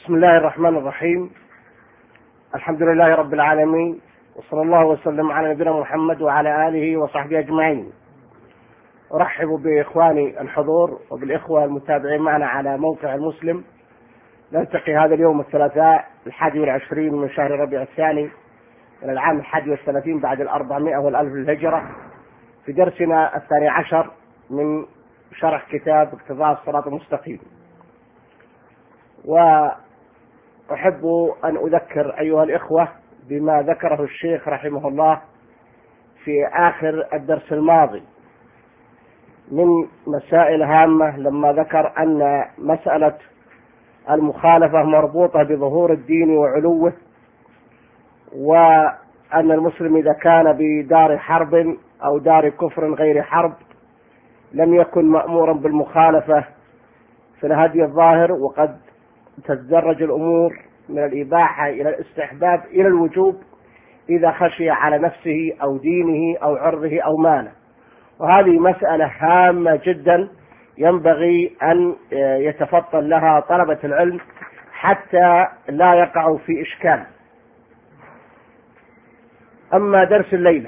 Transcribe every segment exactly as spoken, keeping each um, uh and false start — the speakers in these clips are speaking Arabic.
بسم الله الرحمن الرحيم. الحمد لله رب العالمين، وصلى الله وسلم على نبينا محمد وعلى آله وصحبه أجمعين. أرحب بإخواني الحضور وبالإخوة المتابعين معنا على موقع المسلم. نلتقي هذا اليوم الثلاثاء الحادي والعشرين من شهر ربيع الثاني من العام الحادي والثلاثين بعد الأربعمائة والألف للهجرة في درسنا الثاني عشر من شرح كتاب اقتضاء الصراط المستقيم. وأحب أن أذكر أيها الإخوة بما ذكره الشيخ رحمه الله في آخر الدرس الماضي من مسائل هامة، لما ذكر أن مسألة المخالفة مربوطة بظهور الدين وعلوه، وأن المسلم إذا كان بدار حرب أو دار كفر غير حرب لم يكن مأمورا بالمخالفة في الهدي الظاهر، وقد تتدرج الأمور من الإباحة إلى الاستحباب إلى الوجوب إذا خشي على نفسه أو دينه أو عرضه أو ماله. وهذه مسألة هامة جدا ينبغي أن يتفطن لها طلبة العلم حتى لا يقعوا في إشكال. أما درس الليلة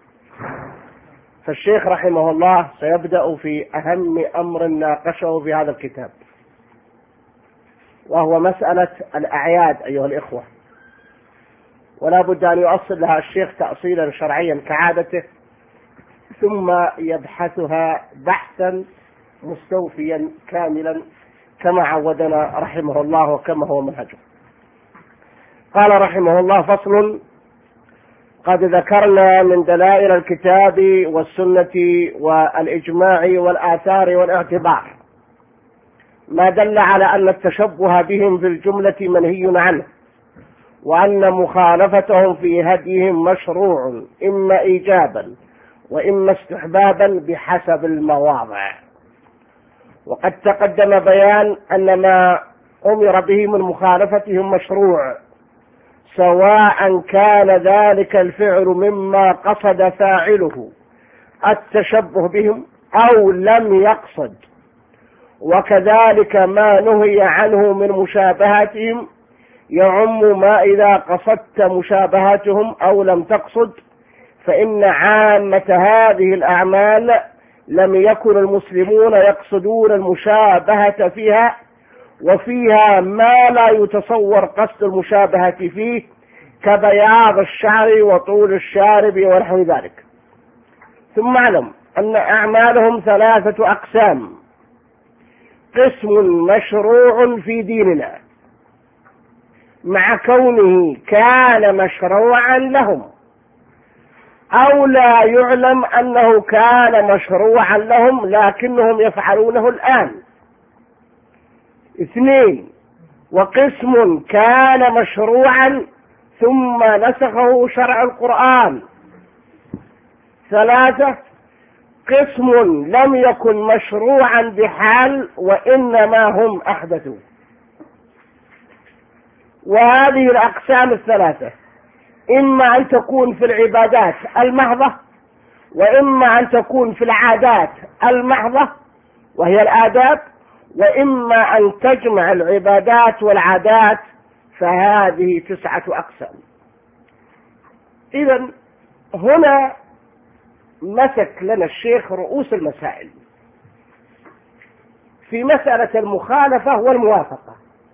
فالشيخ رحمه الله سيبدأ في أهم أمر ناقشه في هذا الكتاب، وهو مسألة الأعياد أيها الإخوة، ولا بد أن يؤصل لها الشيخ تأصيلا شرعيا كعادته، ثم يبحثها بحثا مستوفيا كاملا كما عودنا رحمه الله وكما هو منهجه. قال رحمه الله: فصل: قد ذكرنا من دلائل الكتاب والسنة والإجماع والآثار والاعتبار ما دل على أن التشبه بهم في الجملة منهي عنه، وأن مخالفتهم في هديهم مشروع إما إيجابا وإما استحبابا بحسب المواضع. وقد تقدم بيان أن ما أمر به من مخالفتهم مشروع، سواء كان ذلك الفعل مما قصد فاعله التشبه بهم أو لم يقصد، وكذلك ما نهي عنه من مشابهاتهم يعم ما إذا قصدت مشابهاتهم أو لم تقصد، فإن عامة هذه الأعمال لم يكن المسلمون يقصدون المشابهة فيها، وفيها ما لا يتصور قصد المشابهة فيه كبياض الشعر وطول الشارب ونحو ذلك. ثم اعلم أن أعمالهم ثلاثة أقسام: قسم مشروع في ديننا مع كونه كان مشروعا لهم، أو لا يعلم أنه كان مشروعا لهم لكنهم يفعلونه الآن. اثنين: وقسم كان مشروعا ثم نسخه شرع القرآن. ثلاثة: قسم لم يكن مشروعا بحال وإنما هم أحدثوا. وهذه الأقسام الثلاثة إما أن تكون في العبادات المحضة، وإما أن تكون في العادات المحضة وهي الآداب، وإما أن تجمع العبادات والعادات، فهذه تسعة أقسام. إذن هنا مسك لنا الشيخ رؤوس المسائل في مسألة المخالفة والموافقة،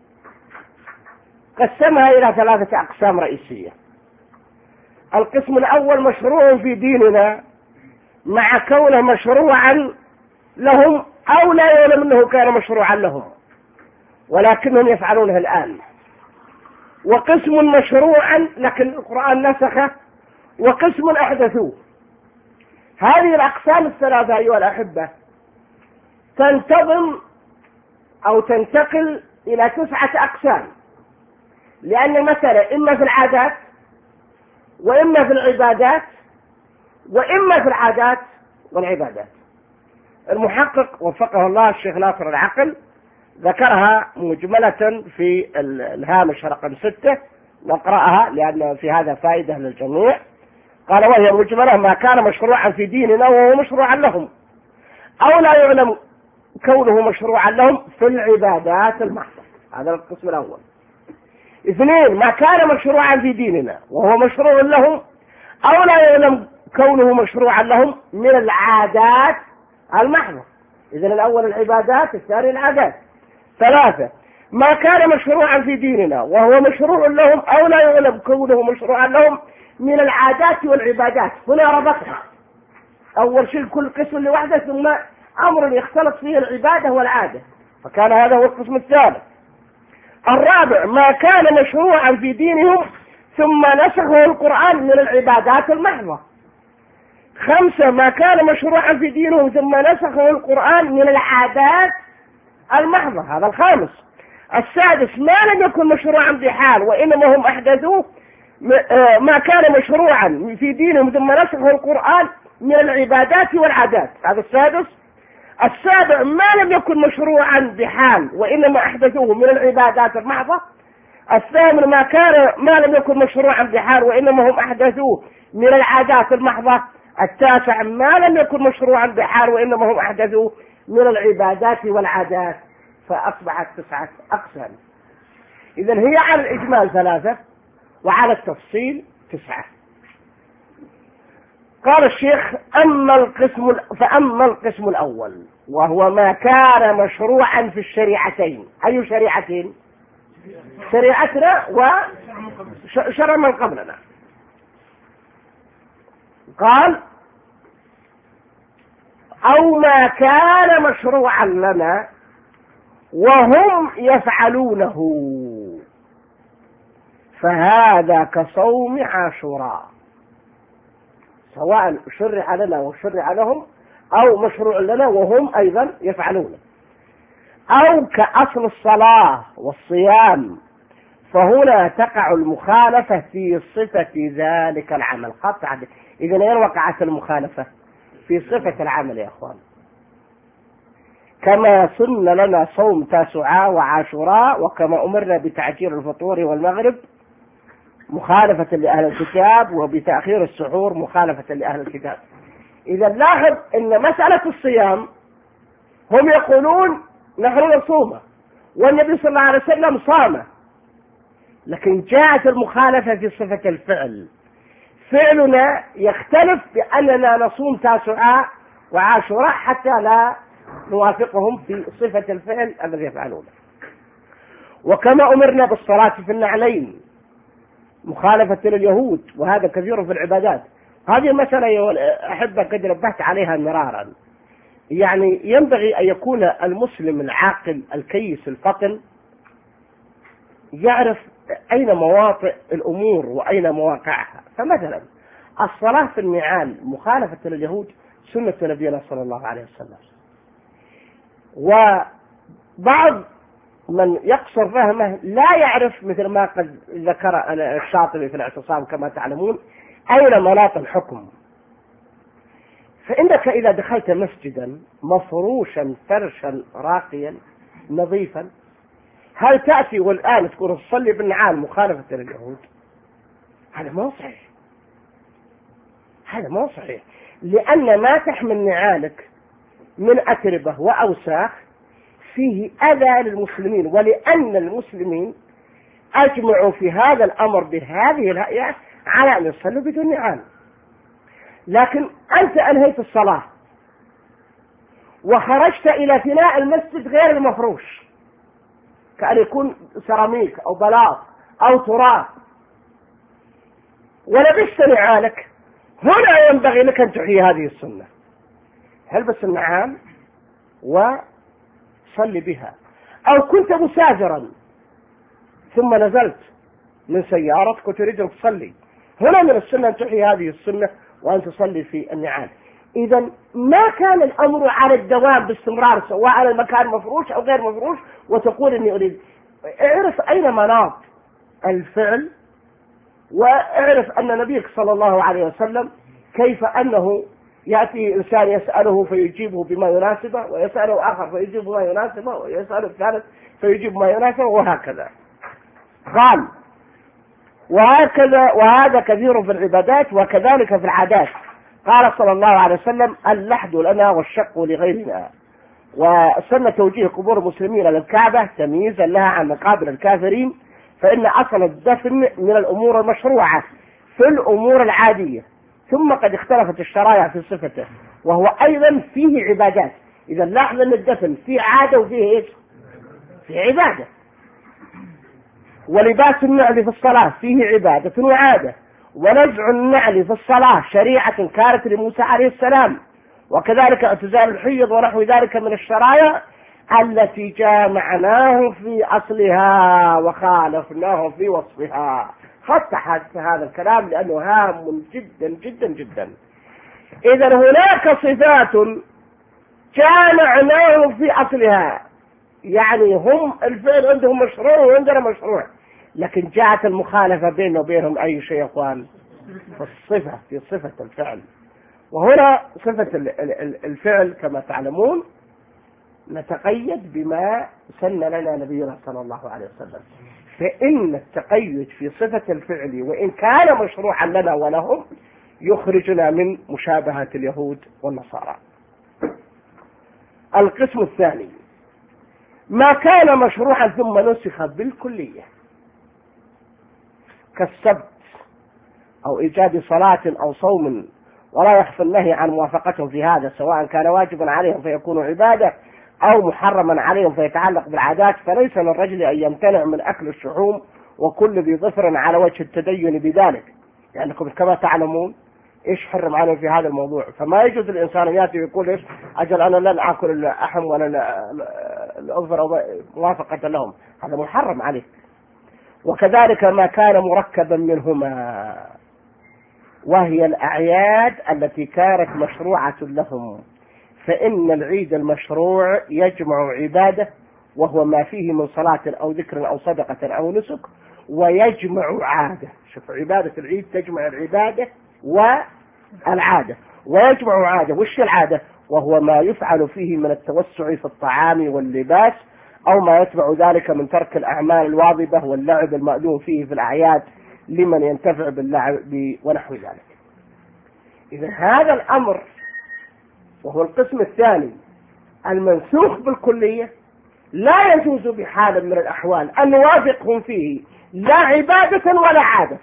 قسمها إلى ثلاثة أقسام رئيسية. القسم الأول: مشروع في ديننا مع كونه مشروعا لهم، أو لا يعلم أنه كان مشروعا لهم ولكنهم يفعلونه الآن. وقسم مشروعا لكن القرآن نسخه، وقسم أحدثوه. هذه الأقسام الثلاثة أيها الأحبة تنتظم أو تنتقل إلى تسعة أقسام، لأن المسألة إما في العادات وإما في العبادات وإما في العادات والعبادات. المحقق وفقه الله الشيخ ناصر العقل ذكرها مجملة في الهامش رقم ستة، نقرأها لأن في هذا فائدة للجميع. قال: وهي مجملة: ما كان مشروعا في ديننا وهو مشروعا لهم، أو لا يعلم كونه مشروعا لهم في العبادات المحضة. هذا القسم الأول. اثنين، ما كان مشروعا في ديننا وهو مشروع لهم أو لا يعلم كونه مشروعا لهم من العادات المحضة. إذن الأول العبادات، الثاني العادات. ثلاثة، ما كان مشروعا في ديننا وهو مشروع لهم أو لا يعلم كونه مشروعا لهم من العادات والعبادات. هنا ربطها، أول شيء كل قسم لوحده، ثم أمر يختلط فيه العبادة والعادة، فكان هذا هو القسم الثالث. الرابع، ما كان مشروعا في دينهم ثم نسخه القرآن من العبادات المحضة. خمسة، ما كان مشروعا في دينهم ثم نسخه القرآن من العادات المحضة، هذا الخامس. السادس، ما لم يكن مشروعا بحال وإنما هم أحدثوه ما كان مشروعا في دينهم ثم نسخه القرآن من العبادات والعادات، هذا السادس. السابع، ما لم يكن مشروعا بحال وإنما أحدثوه من العبادات المحضة. الثامن، ما كان ما لم يكن مشروعا بحال وإنما هم أحدثوه من العادات المحضة. التاسع، ما لم يكن مشروعا بحال وإنما هم أحدثوه من العبادات والعادات، فأصبحت تسعة أقسام. إذن هي على الإجمال ثلاثة وعلى التفصيل تسعة. قال الشيخ: أما القسم فأما القسم الأول وهو ما كان مشروعا في الشريعتين. أي شريعتين؟ شريعتنا وشرع من قبلنا. قال: أو ما كان مشروعا لنا وهم يفعلونه، فهذا كصوم عاشوراء، سواء شرع لنا وشرع لهم أو مشروع لنا وهم أيضا يفعلونه. أو كأصل الصلاة والصيام، فهنا تقع المخالفة في صفة ذلك العمل قطعا. إذن وين وقعت المخالفة؟ في صفة العمل يا أخوان. كما سن لنا صوم تاسعاء وعاشوراء، وكما أمرنا بتعجيل الفطور والمغرب مخالفة لأهل الكتاب، وبتأخير السحور مخالفة لأهل الكتاب. إذا لاحظ أن مسألة الصيام هم يقولون نحن نصوم والنبي صلى الله عليه وسلم صام، لكن جاءت المخالفة في صفة الفعل. فعلنا يختلف بأننا نصوم تاسعاء وعاشوراء حتى لا نوافقهم في صفة الفعل الذي يفعلونه. وكما أمرنا بالصلاة في النعلين مخالفة لليهود، وهذا كثير في العبادات. هذه المسألة أحب قد نبهت عليها مرارا. يعني ينبغي أن يكون المسلم العاقل الكيس الفطن يعرف أين مواطئ الأمور وأين مواقعها. فمثلا الصلاة في النعال مخالفة لليهود سنة نبينا صلى الله عليه وسلم. وبعض من يقصر فهمه لا يعرف مثل ما قد ذكر الشاطبي في الاعتصام كما تعلمون أين مناط الحكم. فإنك إذا دخلت مسجدا مفروشا فرشا راقيا نظيفا، هل تأتي والآن تقول تصلي بالنعال مخالفة لليهود؟ هذا ما صحيح، هذا ما صحيح، لأن ما تحمل نعالك من أتربة وأوساخ فيه أذى للمسلمين، ولأن المسلمين أجمعوا في هذا الأمر بهذه الهيئة على أن يصلوا بدون نعال. لكن أنت أنهيت الصلاة وخرجت إلى فناء المسجد غير المفروش، كأن يكون سيراميك أو بلاط أو تراب، ولبست نعالك، هنا ينبغي لك أن تحيي هذه السنة. البس النعال وصلي بها. أو كنت مسافرا ثم نزلت من سيارتك وتريد أن تصلي، هنا من السنة أن تحيي هذه السنة وأن تصلي في النعال. إذا ما كان الأمر على الدوام باستمرار سواء المكان مفروش أو غير مفروش وتقول إني أريد. اعرف أين مناط الفعل، واعرف أن نبيك صلى الله عليه وسلم كيف أنه يأتي إنسان يسأله فيجيبه بما يناسبه، ويسأله آخر فيجيب ما يناسبه، ويسأله الثالث فيجيب ما يناسبه، وهكذا. قال: وهكذا وهذا كثير في العبادات وكذلك في العادات. قال صلى الله عليه وسلم: اللحد لنا والشق لغيرنا. وسن توجيه قبور المسلمين للكعبة تمييزا لها عن مقابر الكافرين، فإن أصل الدفن من الأمور المشروعة في الأمور العادية، ثم قد اختلفت الشرائع في صفته، وهو أيضا فيه عبادات. إذا لاحظ أن الدفن فيه عادة وفيه إيش؟ فيه عبادة. ولباس النعل في الصلاة فيه عبادة وعادة، ونزع النعل في الصلاة شريعة كانت لموسى عليه السلام، وكذلك اعتزال الحيض ونحو ذلك من الشرائع التي جامعناه في أصلها وخالفناه في وصفها. خط هذا الكلام لأنه هام جدا جدا جدا. إذا هناك صفات جامعناه في أصلها، يعني هم الفعل عندهم مشروع وعندنا مشروع، لكن جاءت المخالفة بينه وبينهم أي شيء يا أخوان؟ في الصفة، في صفة الفعل. وهنا صفة الفعل كما تعلمون نتقيد بما سن لنا نبينا صلى الله عليه وسلم، فإن التقيد في صفة الفعل وإن كان مشروعا لنا ولهم يخرجنا من مشابهة اليهود والنصارى. القسم الثاني ما كان مشروعا ثم نسخ بالكلية، كالسبت أو إيجاد صلاة أو صوم، ولا يخفى النهي عن موافقتهم في هذا، سواء كان واجبا عليهم فيكون عبادة أو محرما عليهم فيتعلق بالعادات. فليس للرجل أن يمتنع من أكل الشحوم وكل ذي ظفر على وجه التدين بذلك، لأنكم يعني كما تعلمون إيش حرم عليهم في هذا الموضوع. فما يجوز الإنسان يأتي ويقول إيش أجل أنا لن أكل اللحم ولا الأظفر موافقة لهم، هذا محرم عليك. وكذلك ما كان مركبا منهما، وهي الأعياد التي كانت مشروعة لهم، فإن العيد المشروع يجمع عبادة وهو ما فيه من صلاة أو ذكر أو صدقة أو نسك، ويجمع عادة. شوف عبادة العيد تجمع العبادة والعادة، ويجمع عادة. وش العادة؟ وهو ما يفعل فيه من التوسع في الطعام واللباس، أو ما يتبع ذلك من ترك الأعمال الواظبة واللعب المأذون فيه في الأعياد لمن ينتفع باللعب ونحو ذلك. إذا هذا الأمر وهو القسم الثاني المنسوخ بالكلية لا يجوز بحال من الأحوال أن نوافقهم فيه لا عبادة ولا عادة.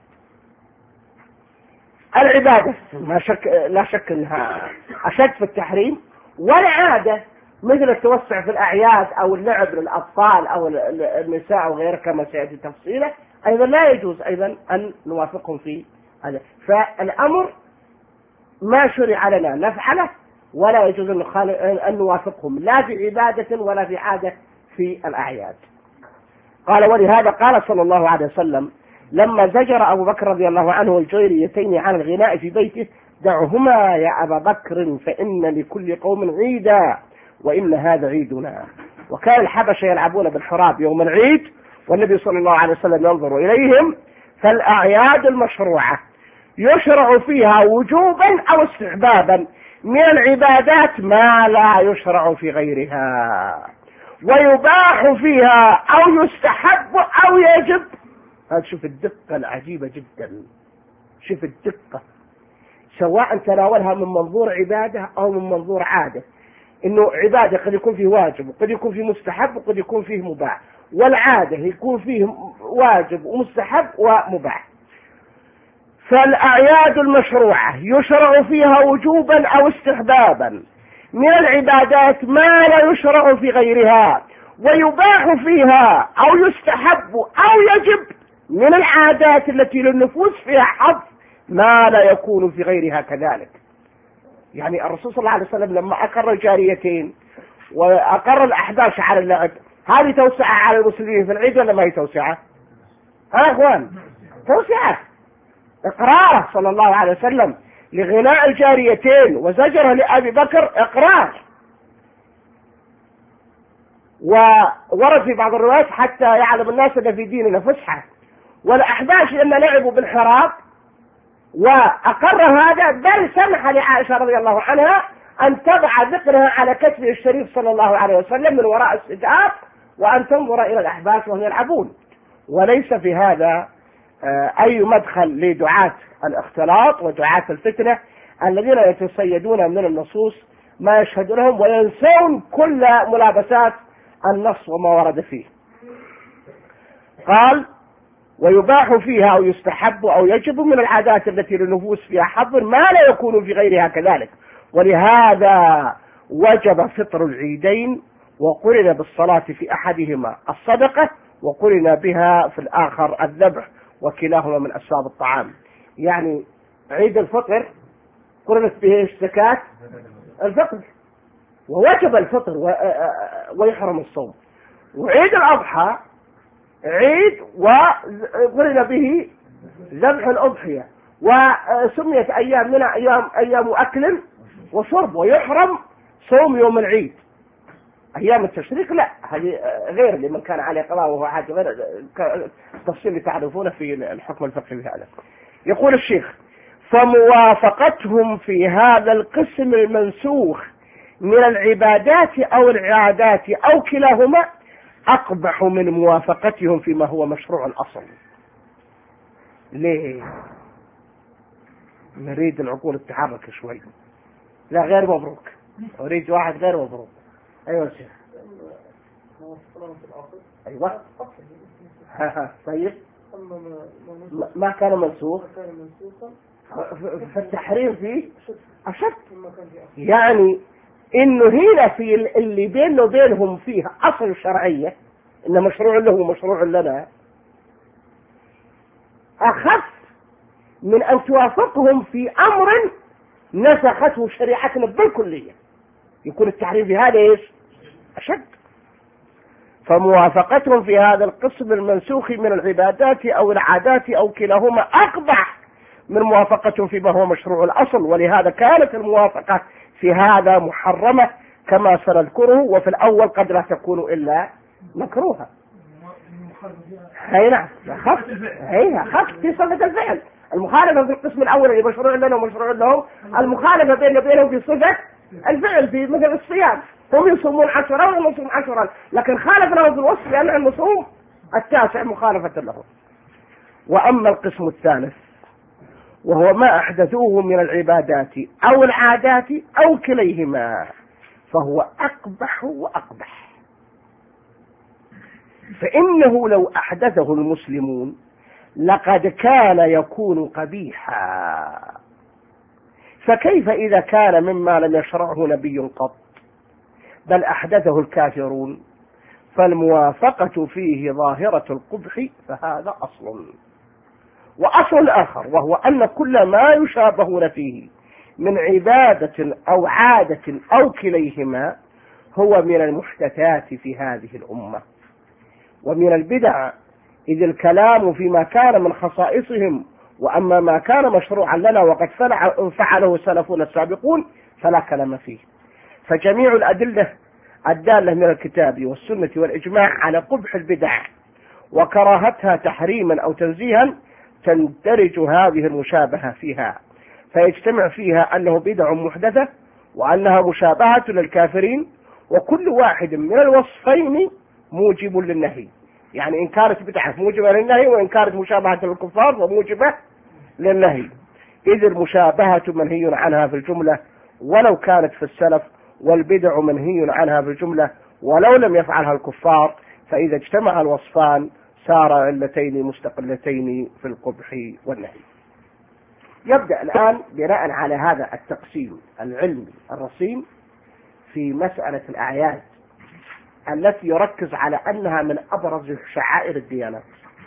العبادة ما شك لا شك أنها أشد في التحريم، والعادة مثل التوسع في الأعياد أو اللعب للأطفال أو النساء وغيرها كما سيأتي تفصيله أيضا لا يجوز أيضا أن نوافقهم في هذا. فالأمر ما شرع لنا نفعله، ولا يجوز أن نوافقهم لا في عبادة ولا في عادة في الأعياد. قال ولهذا قال صلى الله عليه وسلم لما زجر أبو بكر رضي الله عنه الجويريتين عن الغناء في بيته: دعهما يا أبا بكر فإن لكل قوم عيدا وإن هذا عيدنا. وكان الحبشة يلعبون بالحراب يوم العيد والنبي صلى الله عليه وسلم ينظر إليهم. فالأعياد المشروعة يشرع فيها وجوبا أو استحبابا من العبادات ما لا يشرع في غيرها، ويباح فيها أو يستحب أو يجب. هذا شوف الدقة العجيبة جدا، شوف الدقة، سواء تناولها من منظور عبادة أو من منظور عادة. إنه عبادة قد يكون فيه واجب وقد يكون فيه مستحب وقد يكون فيه مباح، والعادة يكون فيه واجب ومستحب ومباح. فالأعياد المشروعة يشرع فيها وجوبا أو استحبابا من العبادات ما لا يشرع في غيرها، ويباح فيها أو يستحب أو يجب من العادات التي للنفوس فيها حظ ما لا يكون في غيرها كذلك. يعني الرسول صلى الله عليه وسلم لما أقر الجاريتين وأقر الأحباش على اللعب، هذه توسعة على المسلمين في العيد ولا ما هي توسعة؟ ها أخوان، توسعة. إقراره صلى الله عليه وسلم لغناء الجاريتين وزجره لأبي بكر إقرار. وورد في بعض الروايات حتى يعلم الناس أن في ديننا فسحة، والأحباش أن لعبوا بالحراب وأقر هذا، بل سمح لعائشة رضي الله عنها أن تضع ذكرها على كتفه الشريف صلى الله عليه وسلم من وراء الستار وأن تنظر إلى الأحباش وهم يلعبون. وليس في هذا أي مدخل لدعاة الاختلاط ودعاة الفتنة الذين يتصيدون من النصوص ما يشهد لهم وينسون كل ملابسات النص وما ورد فيه. قال ويباح فيها أو يستحب أو يجب من العادات التي للنفوس فيها حظ ما لا يكون في غيرها كذلك. ولهذا وجب فطر العيدين، وقرن بالصلاة في أحدهما الصدقة، وقرن بها في الآخر الذبح، وكلاهما من أسباب الطعام. يعني عيد الفطر قرنت به زكاة الفطر ووجب الفطر ويحرم الصوم، وعيد الأضحى عيد وقرن به ذبح الأضحية، وسميت أيام من أيام أيام أكل وشرب، ويحرم صوم يوم العيد. أيام التشريق لا، هذه غير لمن كان عليه قضاء، وهو حاجة غير التفصيل اللي تعرفونه في الحكم الفقهي في هذا. يقول الشيخ: فموافقتهم في هذا القسم المنسوخ من العبادات أو العادات أو كلاهما أقبح من موافقتهم فيما هو مشروع الأصل. ليه؟ نريد العقول تتحرك شوي. لا غير مبروك، أريد واحد غير مبروك. أيوة شيخ. أيوة. طيب ما كان منسوخ، فالتحريم فيه أشد. يعني إنه هنا في اللي بينه وبينهم فيها أصل شرعية، إنه مشروع له ومشروع لنا، أخف من أن توافقهم في أمر نسخته شريعتنا بالكلية. يكون التحريم في هذا إيش؟ أشد. فموافقتهم في هذا القسم المنسوخ من العبادات أو العادات أو كلاهما أقبح من موافقتهم فيما هو مشروع الأصل. ولهذا كانت الموافقة في هذا محرمة كما سنذكره، وفي الأول قد لا تكون إلا مكروهة. هي نعم، خف هي خف في صفة الفعل. المخالفة في القسم الأول اللي مشروع لنا ومشروع لهم، المخالفة بيننا وبينهم في صفة الفعل، في مثل الصيام، هم يصومون عشرة ونحن نصوم عشرة، لكن خالفنا في الوصف لأن المصوم التاسع مخالفة له. وأما القسم الثالث وهو ما أحدثوه من العبادات أو العادات أو كليهما فهو أقبح وأقبح. فإنه لو أحدثه المسلمون لقد كان يكون قبيحا، فكيف إذا كان مما لم يشرعه نبي قط بل أحدثه الكافرون؟ فالموافقة فيه ظاهرة القبح، فهذا أصل. وأصل آخر وهو أن كل ما يشابهون فيه من عبادة أو عادة أو كليهما هو من المحدثات في هذه الأمة ومن البدع، إذ الكلام فيما كان من خصائصهم، وأما ما كان مشروعا لنا وقد فعله سلفنا السابقون فلا كلام فيه. فجميع الأدلة الدالة من الكتاب والسنة والإجماع على قبح البدع وكراهتها تحريما أو تنزيها تندرج هذه المشابهة فيها، فيجتمع فيها أنه بدع محدثة وأنها مشابهة للكافرين، وكل واحد من الوصفين موجب للنهي. يعني إن كانت بدعة موجبة للنهي، وإن كانت مشابهة للكفار فموجبة للنهي، إذ المشابهة منهي عنها في الجملة ولو كانت في السلف، والبدع منهي عنها في الجملة ولو لم يفعلها الكفار. فإذا اجتمع الوصفان صار علتين مستقلتين في القبح والنهي. يبدأ الآن بناء على هذا التقسيم العلمي الرصين في مسألة الأعياد التي يركز على أنها من أبرز شعائر الديانات،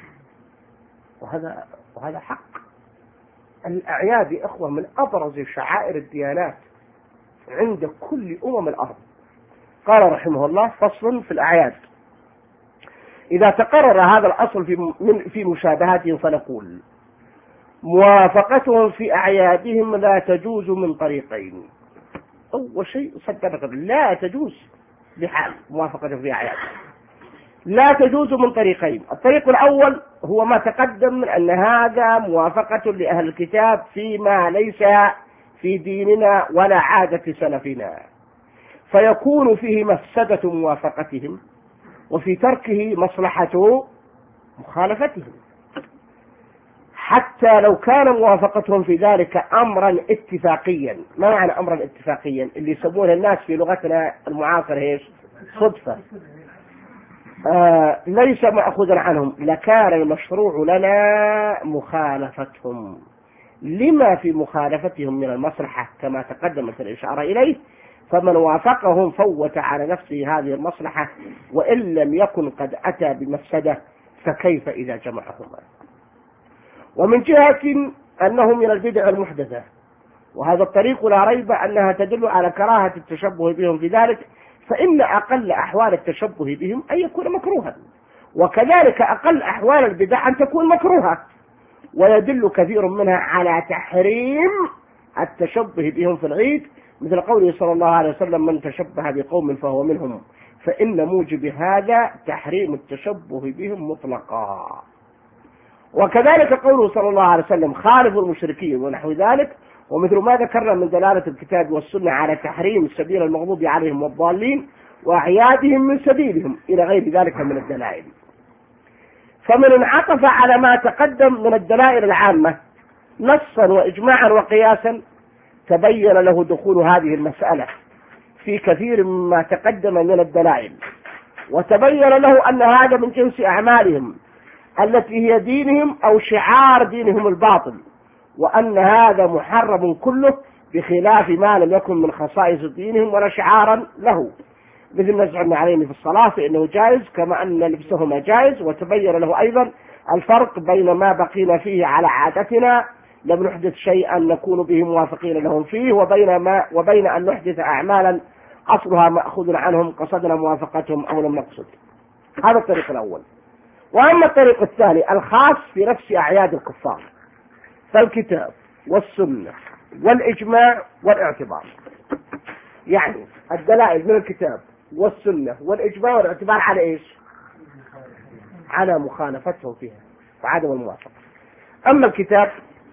وهذا وهذا حق. الأعياد يا إخوة من أبرز شعائر الديانات عند كل أمم الأرض. قال رحمه الله: فصل في الأعياد. إذا تقرر هذا الأصل في من في مشابهاتهم فنقول: موافقتهم في أعيادهم لا تجوز من طريقين. أول شيء صدق، لا تجوز بحال موافقتهم في أعيادهم، لا تجوز من طريقين. الطريق الأول هو ما تقدم من أن هذا موافقة لأهل الكتاب فيما ليس في ديننا ولا عادة سلفنا، فيكون فيه مفسدة موافقتهم وفي تركه مصلحة مخالفتهم، حتى لو كان موافقتهم في ذلك أمرا اتفاقيا. ما معنى أمرا اتفاقيا؟ اللي يسمونه الناس في لغتنا المعاصرة ايش؟ صدفة. آه ليس مأخوذا عنهم، لكان المشروع لنا مخالفتهم لما في مخالفتهم من المصلحة كما تقدمت الإشارة إليه، فمن وافقهم فوت على نفسه هذه المصلحة وإن لم يكن قد أتى بمفسدة، فكيف إذا جمعهما. ومن جهة أنه من البدع المحدثة، وهذا الطريق لا ريب أنها تدل على كراهة التشبه بهم في ذلك، فإن أقل أحوال التشبه بهم أن يكون مكروها، وكذلك أقل أحوال البدع أن تكون مكروهة، ويدل كثير منها على تحريم التشبه بهم في العيد، مثل قوله صلى الله عليه وسلم: من تشبه بقوم فهو منهم، فإن موجب هذا تحريم التشبه بهم مطلقا. وكذلك قوله صلى الله عليه وسلم: خالفوا المشركين ونحو ذلك، ومثل ما ذكرنا من دلالة الكتاب والسنة على تحريم سبيل المغضوب عليهم والضالين وأعيادهم من سبيلهم إلى غير ذلك من الدلائل. فمن انعطف على ما تقدم من الدلائل العامة نصا وإجماعا وقياسا تبين له دخول هذه المسألة في كثير مما تقدم من الدلائل، وتبين له أن هذا من جنس أعمالهم التي هي دينهم أو شعار دينهم الباطل، وأن هذا محرم كله بخلاف ما لم يكن من خصائص دينهم ولا شعارا له، مثل نزع النعلين في الصلاة فإنه جائز كما أن لبسهما جائز. وتبين له أيضا الفرق بين ما بقينا فيه على عادتنا لم نحدث شيئا نكون به موافقين لهم فيه، وبين, ما وبين أن نحدث أعمالا أصلها مأخوذ عنهم قصدنا موافقتهم أو لم نقصد. هذا الطريق الأول. وأما الطريق الثاني الخاص في نفس أعياد الكفار، فالكتاب والسنة والإجماع والاعتبار، يعني الدلائل من الكتاب والسنة والإجماع والاعتبار على إيش؟ على مخالفتهم فيها وعدم الموافقة. أما الكتاب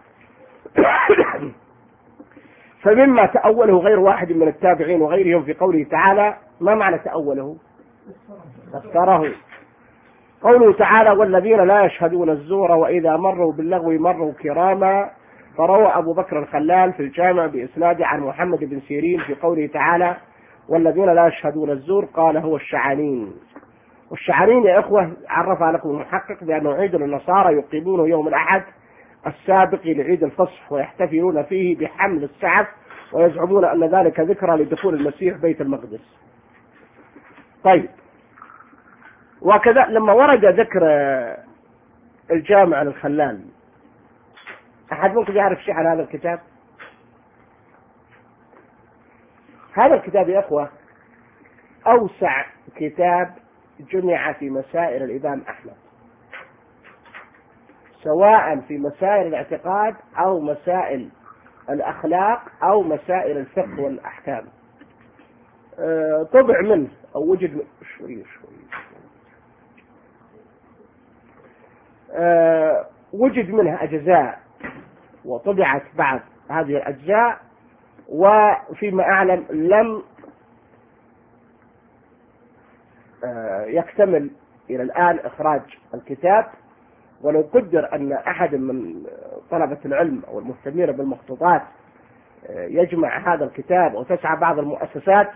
فمما تأوله غير واحد من التابعين وغيرهم في قوله تعالى. ما معنى تأوله؟ فسره. قوله تعالى: والذين لا يشهدون الزور وإذا مروا باللغو مروا كراما، فروى أبو بكر الخلال في الجامع بإسناده عن محمد بن سيرين في قوله تعالى: والذين لا يشهدون الزور، قال هو الشعانين. والشعانين يا إخوة عرفها لكم المحقق بأنه عيد النصارى يقيمونه يوم الأحد السابق لعيد الفصح، ويحتفلون فيه بحمل السعف، ويزعمون أن ذلك ذكرى لدخول المسيح بيت المقدس. طيب، وكذا لما ورد ذكر الجامع الخلال، أحد ممكن يعرف شيء عن هذا الكتاب؟ هذا الكتاب يا أخوة أوسع كتاب جمع في مسائل الإمام أحمد، سواء في مسائل الاعتقاد أو مسائل الأخلاق أو مسائل الفقه والأحكام. أه طبع منه أو وجد منه شوي شوي أه وجد منها أجزاء وطبعت بعض هذه الأجزاء، وفيما أعلم لم أه يكتمل إلى الآن إخراج الكتاب. ولو قدر أن أحد من طلبة العلم أو المهتمين بالمخطوطات يجمع هذا الكتاب وتسعى بعض المؤسسات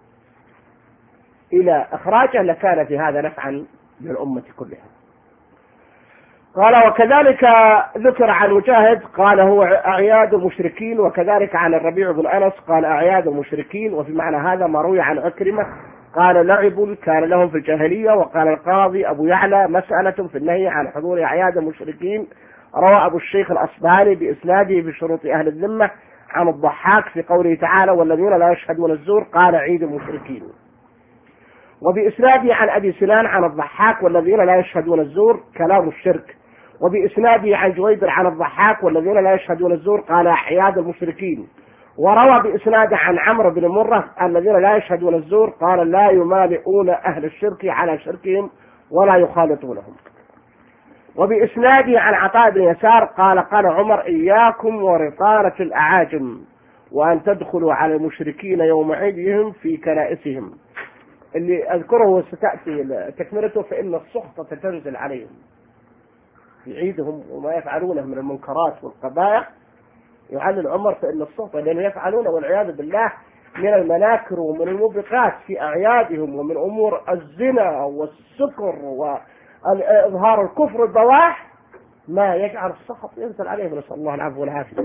إلى إخراجه لكان في هذا نفعا للأمة كلها. قال: وكذلك ذكر عن مجاهد قال هو أعياد المشركين، وكذلك عن الربيع بن أنس قال أعياد المشركين، وفي معنى هذا ما روي عن عكرمة قال لعب كان لهم في الجاهلية. وقال القاضي أبو يعلى مسألة في النهي عن حضور أعياد المشركين، روى أبو الشيخ الأصبهاني بإسناده بشروط أهل الذمة عن الضحاك في قوله تعالى: والذين لا يشهدون الزور، قال عيد المشركين. وبإسناده عن أبي سنان عن الضحاك: والذين لا يشهدون الزور كلام الشرك. وبإسناده عن جويبر عن الضحاك: والذين لا يشهدون الزور، قال أعياد المشركين. وروى بإسناده عن عمرو بن مرة: الذين لا يشهدون الزور، قال لا يمالئون أهل الشرك على شركهم ولا يخالطونهم. وبإسناده عن عطاء بن يسار قال قال عمر: إياكم ورطانة الأعاجم وأن تدخلوا على المشركين يوم عيدهم في كنائسهم. اللي أذكره ستأتي تكملته، فإن السخطة تنزل عليهم في عيدهم وما يفعلونه من المنكرات والقبائح. يعلل عمر فإن السخطة لأنه يفعلون والعياذ بالله من المناكر ومن الموبقات في أعيادهم ومن أمور الزنا والسكر وإظهار الكفر البواح ما يجعل السخط ينزل عليهم، نسأل الله العفو والعافية.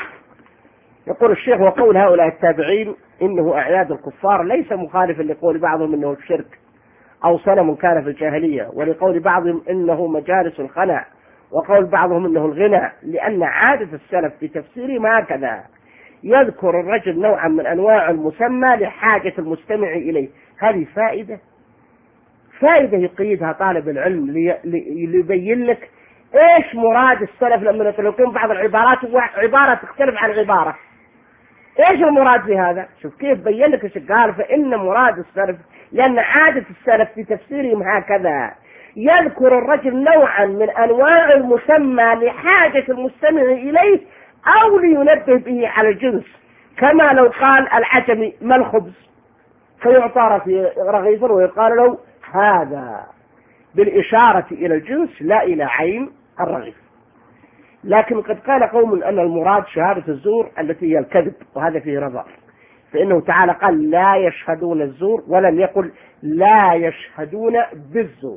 يقول الشيخ: وقول هؤلاء التابعين إنه أعياد الكفار ليس مخالفا لقول بعضهم إنه الشرك أو صنم كان في الجاهلية، ولقول بعضهم إنه مجالس الخنا، وقول بعضهم إنه الغنى، لأن عادة السلف في تفسيرهم هكذا: يذكر الرجل نوعا من أنواع المسمى لحاجة المستمع إليه. هذه فائدة فائدة يقيدها طالب العلم ليبين لك إيش مراد السلف لما يطلقون بعض العبارات عبارة تختلف عن عبارة. إيش المراد في هذا؟ شوف كيف بين لك إيش قال: فإن مراد السلف، لأن عادة السلف في تفسيرهم هكذا: يذكر الرجل نوعا من أنواع المسمى لحاجة المستمع إليه أو لينبه به على الجنس، كما لو قال العجمي: ما الخبز؟ فيعطى في رغيف ويقال له هذا، بالإشارة إلى الجنس لا إلى عين الرغيف. لكن قد قال قوم أن المراد شهادة الزور التي هي الكذب، وهذا فيه نظر، فإنه تعالى قال: لا يشهدون الزور، ولم يقل لا يشهدون بالزور.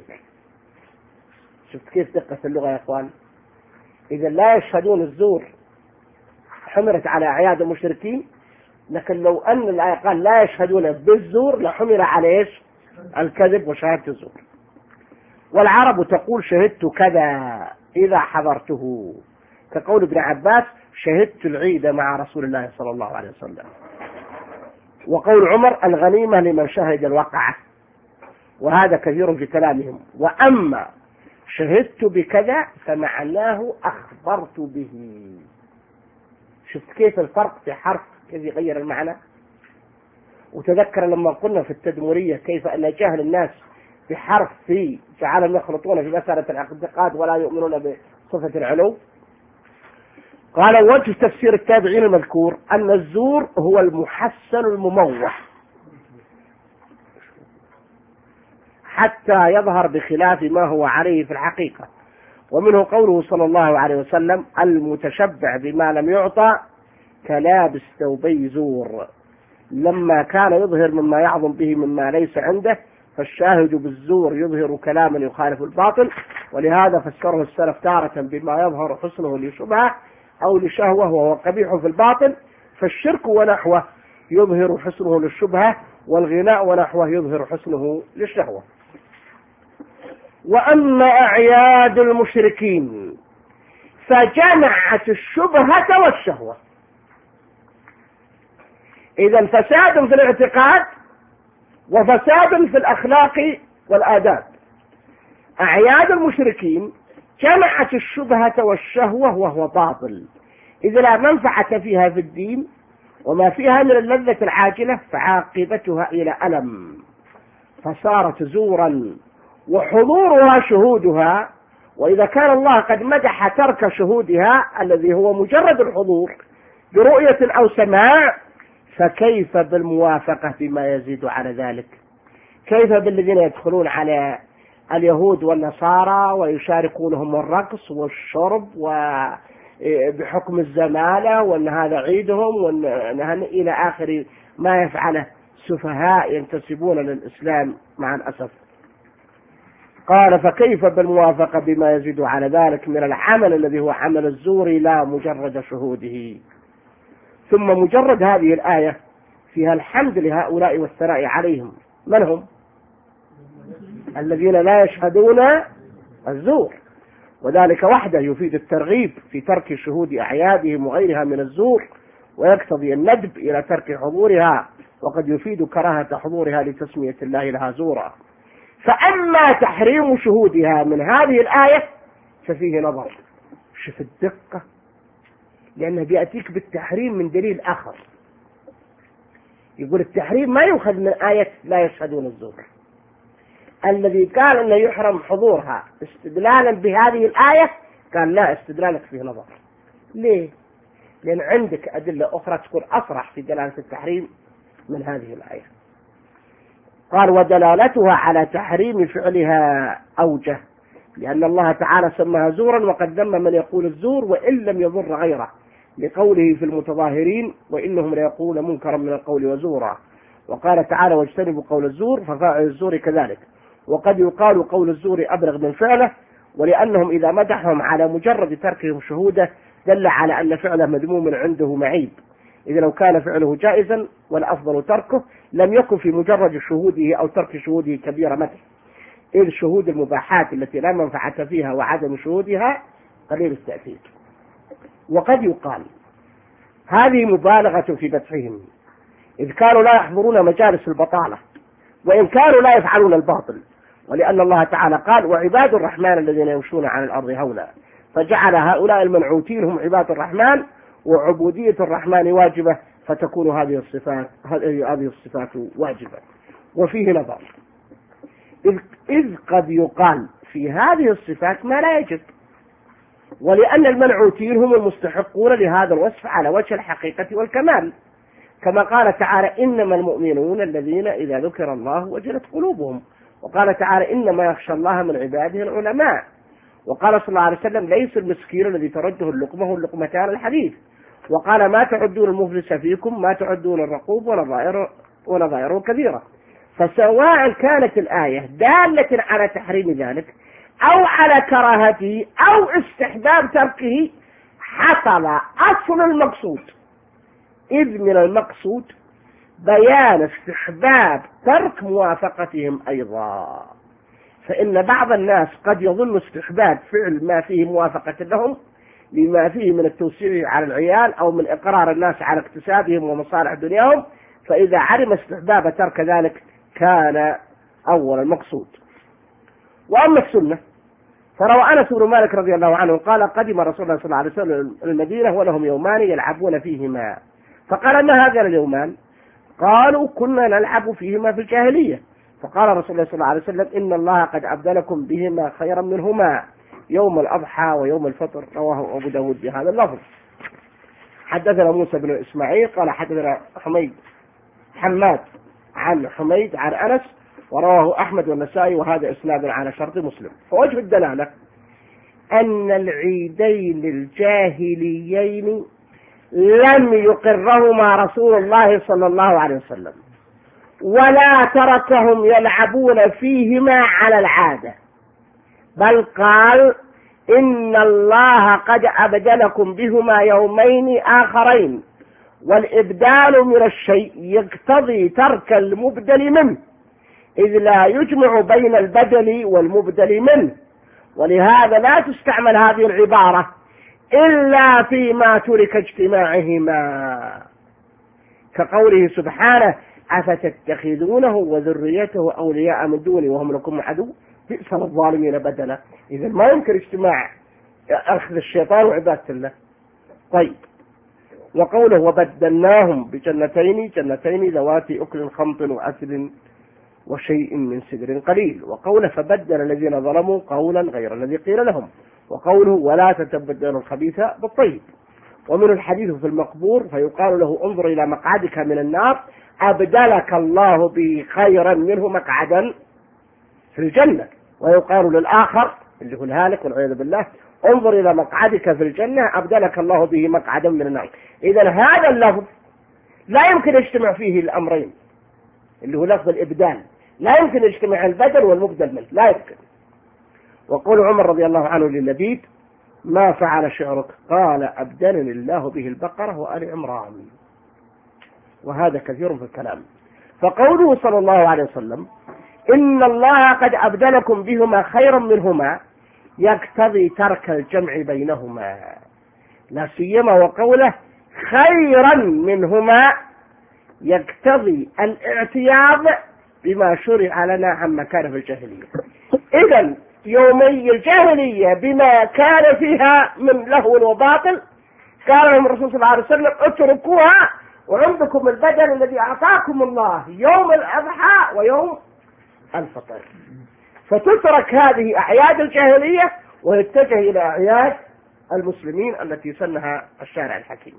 شفت كيف دقة اللغة يا إخوان؟ إذا لا يشهدون الزور حملت على أعياد المشركين، لكن لو أن الآية قال لا يشهدون بالزور لحمل على إيش؟ الكذب وشهادة الزور. والعرب تقول: شهدت كذا إذا حضرته، كقول ابن عباس: شهدت العيد مع رسول الله صلى الله عليه وسلم. وقول عمر: الغنيمة لمن شهد الوقعة، وهذا كثير في كلامهم. وأما شهدت بكذا فمعناه أخبرت به. شفت كيف الفرق في حرف كيف يغير المعنى؟ وتذكر لما قلنا في التدمرية كيف أن جهل الناس بحرف في جعلهم يخلطون في مسألة الاعتقاد ولا يؤمنون بصفة العلو. قال: وجه تفسير التابعين المذكور أن الزور هو المحسن المموح حتى يظهر بخلاف ما هو عليه في الحقيقة. ومنه قوله صلى الله عليه وسلم: المتشبع بما لم يعطى كلابس ثوبي زور، لما كان يظهر مما يعظم به مما ليس عنده، فالشاهد بالزور يظهر كلاما يخالف الباطل. ولهذا فسره السلف تارة بما يظهر حسنه لشبهة أو لشهوة وهو قبيح في الباطل، فالشرك ونحوه يظهر حسنه للشبهة، والغناء ونحوه يظهر حسنه للشهوة. وأما أعياد المشركين فجمعت الشبهة والشهوة. إذا فساد في الاعتقاد وفساد في الأخلاق والآداب. أعياد المشركين جمعت الشبهة والشهوة وهو باطل، إذا لا منفعة فيها في الدين، وما فيها من اللذة العاجلة فعاقبتها إلى ألم، فصارت زورا وحضورها شهودها. وإذا كان الله قد مدح ترك شهودها الذي هو مجرد الحضور برؤية أو سماع، فكيف بالموافقة بما يزيد على ذلك؟ كيف بالذين يدخلون على اليهود والنصارى ويشاركونهم الرقص والشرب وبحكم الزمالة وأن هذا عيدهم وأن إلى آخر ما يفعله سفهاء ينتسبون للإسلام مع الأسف. قال: فكيف بالموافقة بما يزيد على ذلك من العمل الذي هو عمل الزور لا مجرد شهوده. ثم مجرد هذه الآية فيها الحمد لهؤلاء والثناء عليهم. من هم؟ الذين لا يشهدون الزور، وذلك وحده يفيد الترغيب في ترك شهود أعيادهم وغيرها من الزور، ويقتضي الندب إلى ترك حضورها، وقد يفيد كراهة حضورها لتسمية الله لها زورا. فأما تحريم شهودها من هذه الآية ففيه نظر. شوف الدقة، لأنه بيأتيك بالتحريم من دليل آخر. يقول التحريم ما يؤخذ من آية لا يشهدون الزور. الذي قال أنه يحرم حضورها استدلالا بهذه الآية قال لا، استدلالك فيه نظر. ليه؟ لأن عندك أدلة أخرى تكون أصرح في دلالة التحريم من هذه الآية. قال: ودلالتها على تحريم فعلها أوجه، لأن الله تعالى سماها زورا وقد ذم من يقول الزور وإن لم يضر غيره، لقوله في المتظاهرين وإنهم ليقولون منكرا من القول وزورا، وقال تعالى واجتنبوا قول الزور ففاعل الزور كذلك. وقد يقال قول الزور أبلغ من فعله، ولأنهم إذا مدحهم على مجرد تركهم شهوده دل على أن فعله مذموم عنده معيب، إذا لو كان فعله جائزا والأفضل تركه لم يكن في مجرد شهوده أو ترك شهوده كبير مدح، إذ شهود المباحات التي لا منفعة فيها وعدم شهودها قليل التأثير. وقد يقال هذه مبالغة في مدحهم، إذ كانوا لا يحضرون مجالس البطالة وإن كانوا لا يفعلون الباطل، ولأن الله تعالى قال وعباد الرحمن الذين يمشون على الأرض هونا، فجعل هؤلاء المنعوتين هم عباد الرحمن، وعبودية الرحمن واجبة، فتكون هذه الصفات هذه الصفات واجبة. وفيه نظر، إذ, إذ قد يقال في هذه الصفات ما لا يجب، ولأن المنعوتين هم المستحقون لهذا الوصف على وجه الحقيقة والكمال، كما قال تعالى إنما المؤمنون الذين إذا ذكر الله وجلت قلوبهم، وقال تعالى إنما يخشى الله من عباده العلماء، وقال صلى الله عليه وسلم ليس المسكين الذي ترده اللقمة اللقمتان الحديث، وقال ما تعدون المفلس فيكم ما تعدون الرقوب ونظائره ونظائره كبيرة. فسواء كانت الآية دالة على تحريم ذلك أو على كراهته أو استحباب تركه حصل أصل المقصود، إذ من المقصود بيان استحباب ترك موافقتهم أيضا، فإن بعض الناس قد يظن استحباب فعل ما فيه موافقة لهم لما فيه من التوسيع على العيال أو من إقرار الناس على اكتسابهم ومصالح دنياهم، فإذا علم استحباب ترك ذلك كان أول المقصود. وأما السنة فروى أنس بن مالك رضي الله عنه قال قدم رسول الله صلى الله عليه وسلم المدينة ولهم يومان يلعبون فيهما، فقال ما هذا اليومان؟ قالوا كنا نلعب فيهما في الجاهلية، فقال رسول الله صلى الله عليه وسلم إن الله قد أبدلكم بهما خيرا منهما يوم الأضحى ويوم الفطر، رواه أبو داود بهذا اللفظ. حدثنا موسى بن إسماعيل قال حدثنا حميد حماد عن حميد عن أنس، ورواه أحمد والنسائي وهذا إسناد على شرط مسلم. فوجه الدلالة أن العيدين الجاهليين لم يقرهما رسول الله صلى الله عليه وسلم، ولا تركهم يلعبون فيهما على العادة، بل قال إن الله قد أبدلكم بهما يومين آخرين، والإبدال من الشيء يقتضي ترك المبدل منه، إذ لا يجمع بين البدل والمبدل منه، ولهذا لا تستعمل هذه العبارة إلا فيما ترك اجتماعهما، كقوله سبحانه أفتتخذونه وذريته أولياء من دوني وهم لكم عدو بئس للظالمين بدلا. إذا ما يمكن اجتماع أخذ الشيطان وعبادة الله. طيب، وقوله وبدلناهم بجنتين جنتين ذواتي أكل خمط وعسل وشيء من سدر قليل، وقوله فبدل الذين ظلموا قولا غير الذي قيل لهم، وقوله ولا تتبدلوا الخبيث بالطيب. ومن الحديث في المقبور فيقال له انظر إلى مقعدك من النار أبدلك الله به خيرا منه مقعدا في الجنة، ويقال للآخر اللي هو الهالك والعياذ بالله انظر إلى مقعدك في الجنة أبدلك الله به مقعدا من النار. إذا هذا اللفظ لا يمكن يجتمع فيه الأمرين اللي هو لفظ الإبدال، لا يمكن يجتمع البدل والمبدل منه، لا يمكن. وقول عمر رضي الله عنه للنبي ما فعل شعرك؟ قال أبدلني الله به البقرة وآل عمران. وهذا كثير في الكلام. فقوله صلى الله عليه وسلم إن الله قد أبدلكم بهما خيرا منهما يقتضي ترك الجمع بينهما، لا سيما وقوله خيرا منهما يقتضي الاعتياض بما شرع لنا عما كان في الجاهلية. إذن يومي الجاهلية بما كان فيها من لهو وباطل قال لهم الرسول صلى الله عليه وسلم اتركوها وعندكم البدل الذي أعطاكم الله يوم الأضحى ويوم الفطر، فتترك هذه أعياد الجاهلية ويتجه إلى أعياد المسلمين التي سنها الشارع الحكيم.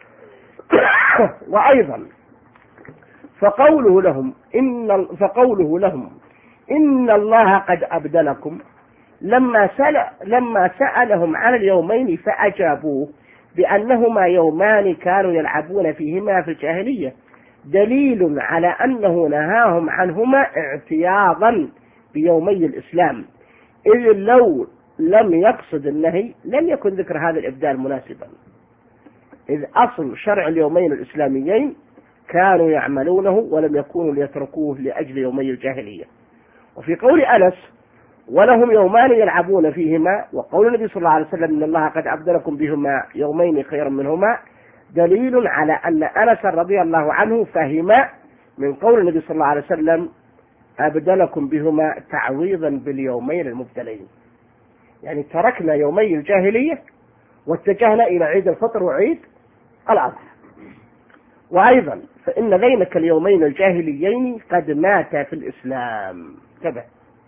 وأيضا فقوله لهم إن فقوله لهم إن الله قد أبدلكم لما سأل لما سألهم عن اليومين فأجابوه بأنهما يومان كانوا يلعبون فيهما في الجاهلية، دليل على أنه نهاهم عنهما اعتياضا بيومي الإسلام، إذ لو لم يقصد النهي لم يكن ذكر هذا الإبدال مناسبا، إذ أصل شرع اليومين الإسلاميين كانوا يعملونه ولم يكونوا ليتركوه لأجل يومي الجاهلية. وفي قول أنس ولهم يومان يلعبون فيهما، وقول النبي صلى الله عليه وسلم إن الله قد أبدلكم بهما يومين خيرا منهما، دليل على أن أنس رضي الله عنه فهم من قول النبي صلى الله عليه وسلم أبدلكم بهما تعويضا باليومين المبتلين، يعني تركنا يومي الجاهلية واتجهنا إلى عيد الفطر وعيد الأضحى. وأيضا فإن ذينك اليومين الجاهليين قد مات في الإسلام تبع،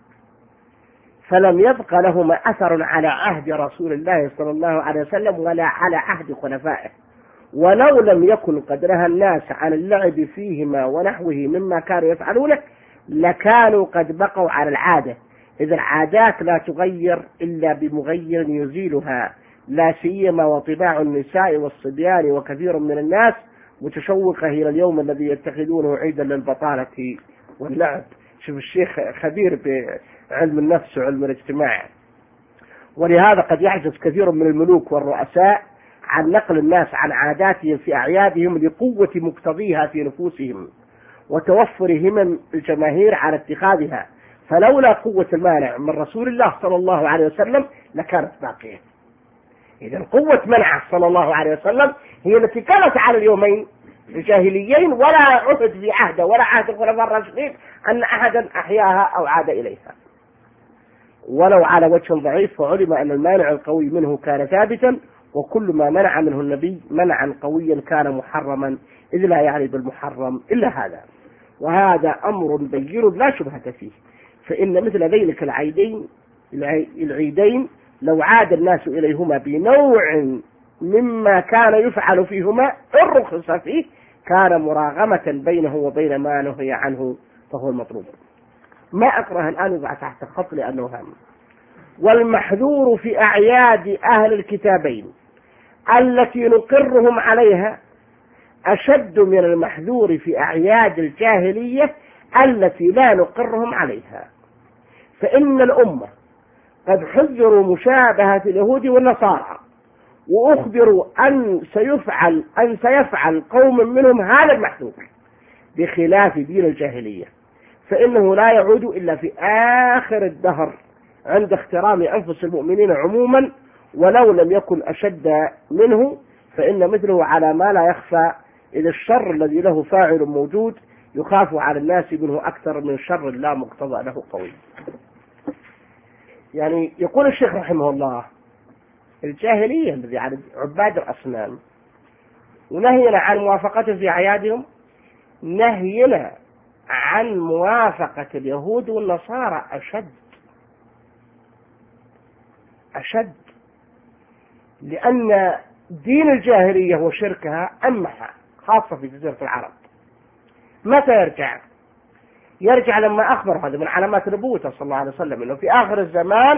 فلم يبق لهما أثر على عهد رسول الله صلى الله عليه وسلم ولا على عهد خلفائه، ولو لم يكن قد نهى الناس عن اللعب فيهما ونحوه مما كانوا يفعلونه لكانوا قد بقوا على العادة، إذ العادات لا تغير إلا بمغير يزيلها، لا سيما وطباع النساء والصبيان وكثير من الناس متشوقة إلى اليوم الذي يتخذونه عيدا للبطالة واللعب. شوف الشيخ خبير بعلم النفس وعلم الاجتماع. ولهذا قد يعجز كثير من الملوك والرؤساء عن نقل الناس عن عاداتهم في أعيادهم لقوة مقتضيها في نفوسهم وتوفر همم الجماهير على اتخاذها، فلولا قوة المانع من رسول الله صلى الله عليه وسلم لكانت باقية. إذن قوة منعه صلى الله عليه وسلم هي التي كانت على اليومين الجاهليين، ولا عهد في عهده ولا عهد الخلفاء الراشدين أن أحدا أحياها أو عاد إليها، ولو على وجه ضعيف، فعلم أن المانع القوي منه كان ثابتا، وكل ما منع منه النبي منعا قويا كان محرما، إذ لا يعني بالمحرم إلا هذا. وهذا أمر بين لا شبهة فيه، فإن مثل ذلك العيدين العيدين لو عاد الناس إليهما بنوع مما كان يفعل فيهما الرخص فيه كان مراغمة بينه وبين ما نهي عنه، فهو المطلوب. ما أكره الآن يضع تحت الخط لأنه هام. والمحذور في أعياد أهل الكتابين التي نقرهم عليها أشد من المحذور في أعياد الجاهلية التي لا نقرهم عليها، فإن الأمة قد حذروا مشابهة اليهود والنصارى، وأخبروا أن سيفعل أن سيفعل قوم منهم هذا المحذور بخلاف دين الجاهلية، فإنه لا يعود إلا في آخر الدهر عند احترام أنفس المؤمنين عموما، ولو لم يكن أشد منه فإن مثله على ما لا يخفى، إذا الشر الذي له فاعل موجود يخاف على الناس منه أكثر من شر لا مقتضى له قوي. يعني يقول الشيخ رحمه الله الجاهلية الذي على عباد الأصنام ونهينا عن موافقته في أعيادهم نهينا عن موافقة اليهود والنصارى أشد أشد، لأن دين الجاهلية وشركها أمحى خاصة في جزيرة العرب. متى يرجع؟ يرجع لما أخبر، هذا من علامات نبوته صلى الله عليه وسلم، أنه في آخر الزمان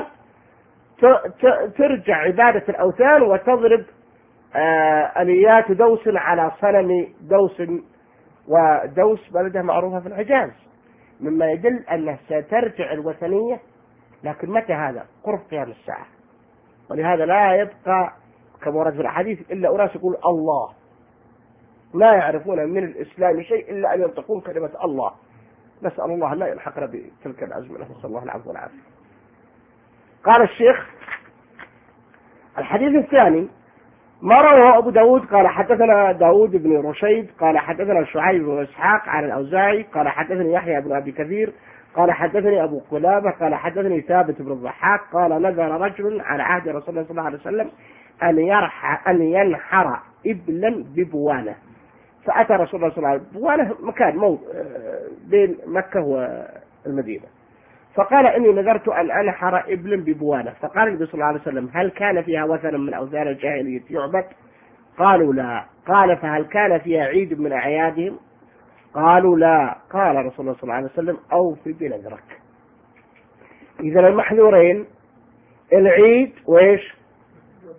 ترجع عبادة الأوثان وتضرب آليات دوس على صنم دوس، ودوس بلدها معروفة في الحجاز، مما يدل أنه سترجع الوثنية. لكن متى هذا؟ قرب قيام الساعة. ولهذا لا يبقى كما ورد في الحديث إلا أناس يقول الله، لا يعرفون من الإسلام شيء إلا أن ينطقون كلمة الله. نسأل الله لا يلحقنا بتلك الأزمنة، نسأل الله العفو والعافية. قال الشيخ الحديث الثاني ما رواه أبو داود قال حدثنا داود بن رشيد قال حدثنا شعيب بن إسحاق عن الأوزاعي قال حدثني يحيى بن أبي كثير قال حدثني أبو قلابة قال حدثني ثابت بن الضحاك قال نذر رجل على عهد رسول الله صلى الله عليه وسلم أن يرح أن ينحر إبلا ببوانة، فأتى رسول الله صلى الله عليه وسلم، بوانة مكان موضع بين مكة والمدينة، فقال إني نذرت أن أنحر إبلا ببوانة، فقال النبي صلى الله عليه وسلم هل كان فيها وثن من أوثان الجاهلية يعبد؟ قالوا لا. قال فهل كان فيها عيد من أعيادهم؟ قالوا لا. قال رسول الله صلى الله عليه وسلم أوفي بنذرك. إذن المحذورين العيد وإيش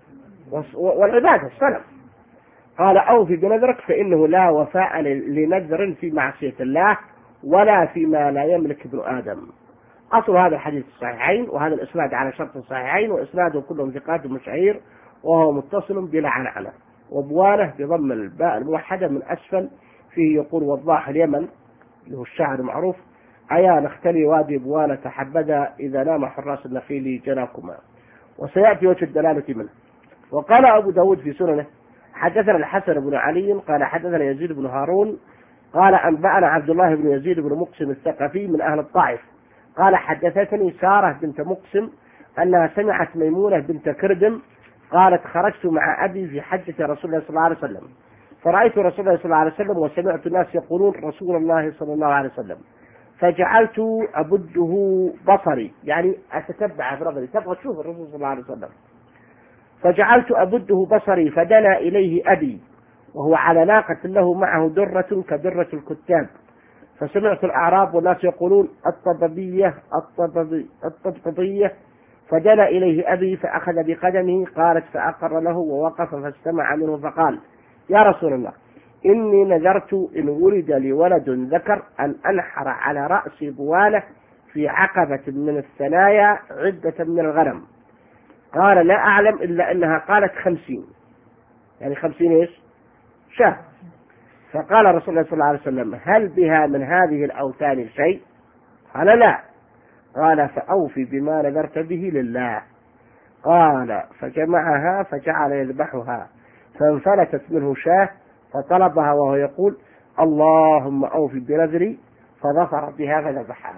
والعبادة الصنم. قال أوفي بنذرك فإنه لا وفاء لنذر في معصية الله ولا فيما لا يملك ابن آدم. أصل هذا الحديث الصحيحين، وهذا الإسناد على شرط الصحيحين، وإسناده كلهم ثقات مشاهير، وهو متصل بلا عنعنة. وبوانه بضم الباء الموحدة من أسفل فيه يقول وضاح اليمن اللي هو الشاعر المعروف أيا نختلي وادي بوانة تحبذا إذا نام حراس النخيل جناكما. وسيأتي وجه الدلالة منه. وقال أبو داود في سننه حدثنا الحسن بن علي قال حدثنا يزيد بن هارون قال أنبأنا عبد الله بن يزيد بن مقسم الثقفي من أهل الطائف قال حدثتني سارة بنت مقسم أنها سمعت ميمونة بنت كردم قالت خرجت مع أبي في حجة رسول الله صلى الله عليه وسلم فرأيت رسول الله صلى الله عليه وسلم وسمعت الناس يقولون رسول الله صلى الله عليه وسلم فجعلت أبده بصري، يعني أتتبع في نظري تبغى تشوف الرسول صلى الله عليه وسلم، فجعلت أبده بصري فدنا إليه أبي وهو على ناقة له معه درة كدرة الكتاب، فسمعت الأعراب والناس يقولون الطببية الطببي الطبطبية، فدنا إليه أبي فأخذ بقدمه قالت فأقر له ووقف فاستمع منه فقال يا رسول الله إني نذرت إن ولد لي ولد ذكر أن أنحر على رأسي بوالة في عقبة من الثنايا عدة من الغنم. قال لا أعلم إلا أنها قالت خمسين، يعني خمسين إيش شهر. فقال رسول الله صلى الله عليه وسلم هل بها من هذه الأوثان شيء؟ قال لا. قال فأوفي بما نذرت به لله. قال فجمعها فجعل يذبحها فانفلتت منه شاه فطلبها وهو يقول اللهم أوفي بنذري فظفر بها فذبحها.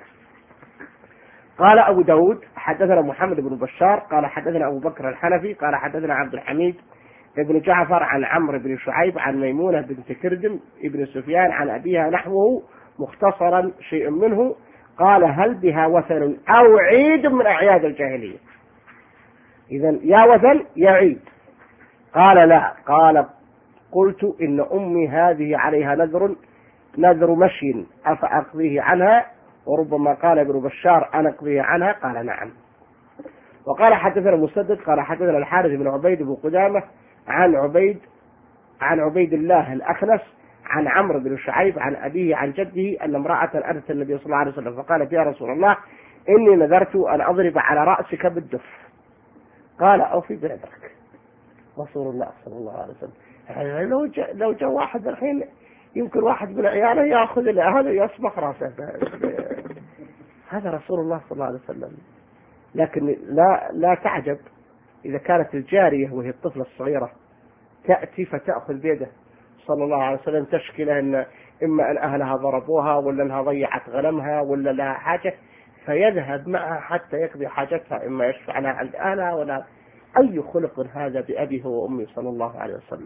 قال أبو داود حدثنا محمد بن بشار قال حدثنا أبو بكر الحنفي قال حدثنا عبد الحميد ابن جعفر عن عمرو بن شعيب عن ميمونة بنت كردم ابن سفيان عن أبيها نحوه مختصرا شيء منه. قال هل بها وثن أو عيد من أعياد الجاهلية؟ إذن يا وثن يا عيد. قال لا. قال قلت إن أمي هذه عليها نذر نذر مشي أفأقضيه عنها؟ وربما قال ابن بشار أنا أقضيه عنها. قال نعم. وقال حدثنا مسدد قال حدثنا الحارث بن عبيد بن قدامة عن عبيد عن عبيد الله الأخنس عن عمرو بن شعيب عن أبيه عن جده أن امرأة أتت النبي صلى الله عليه وسلم فقالت يا رسول الله إني نذرت أن أضرب على رأسك بالدف. قال أوفي بنذرك. رسول الله صلى الله عليه وسلم يعني لو جاء لو جاء واحد الحين يمكن واحد من عياله يأخذ هذا يصبح رأسه. هذا رسول الله صلى الله عليه وسلم. لكن لا لا تعجب إذا كانت الجارية وهي الطفلة الصغيرة تأتي فتأخذ بيده صلى الله عليه وسلم تشكي له إن إما أن أهلها ضربوها ولا أنها ضيعت غنمها ولا لها حاجة فيذهب معها حتى يقضي حاجتها إما يشفع لها عند أهلها ولا. أي خلق هذا بأبيه وأمي صلى الله عليه وسلم.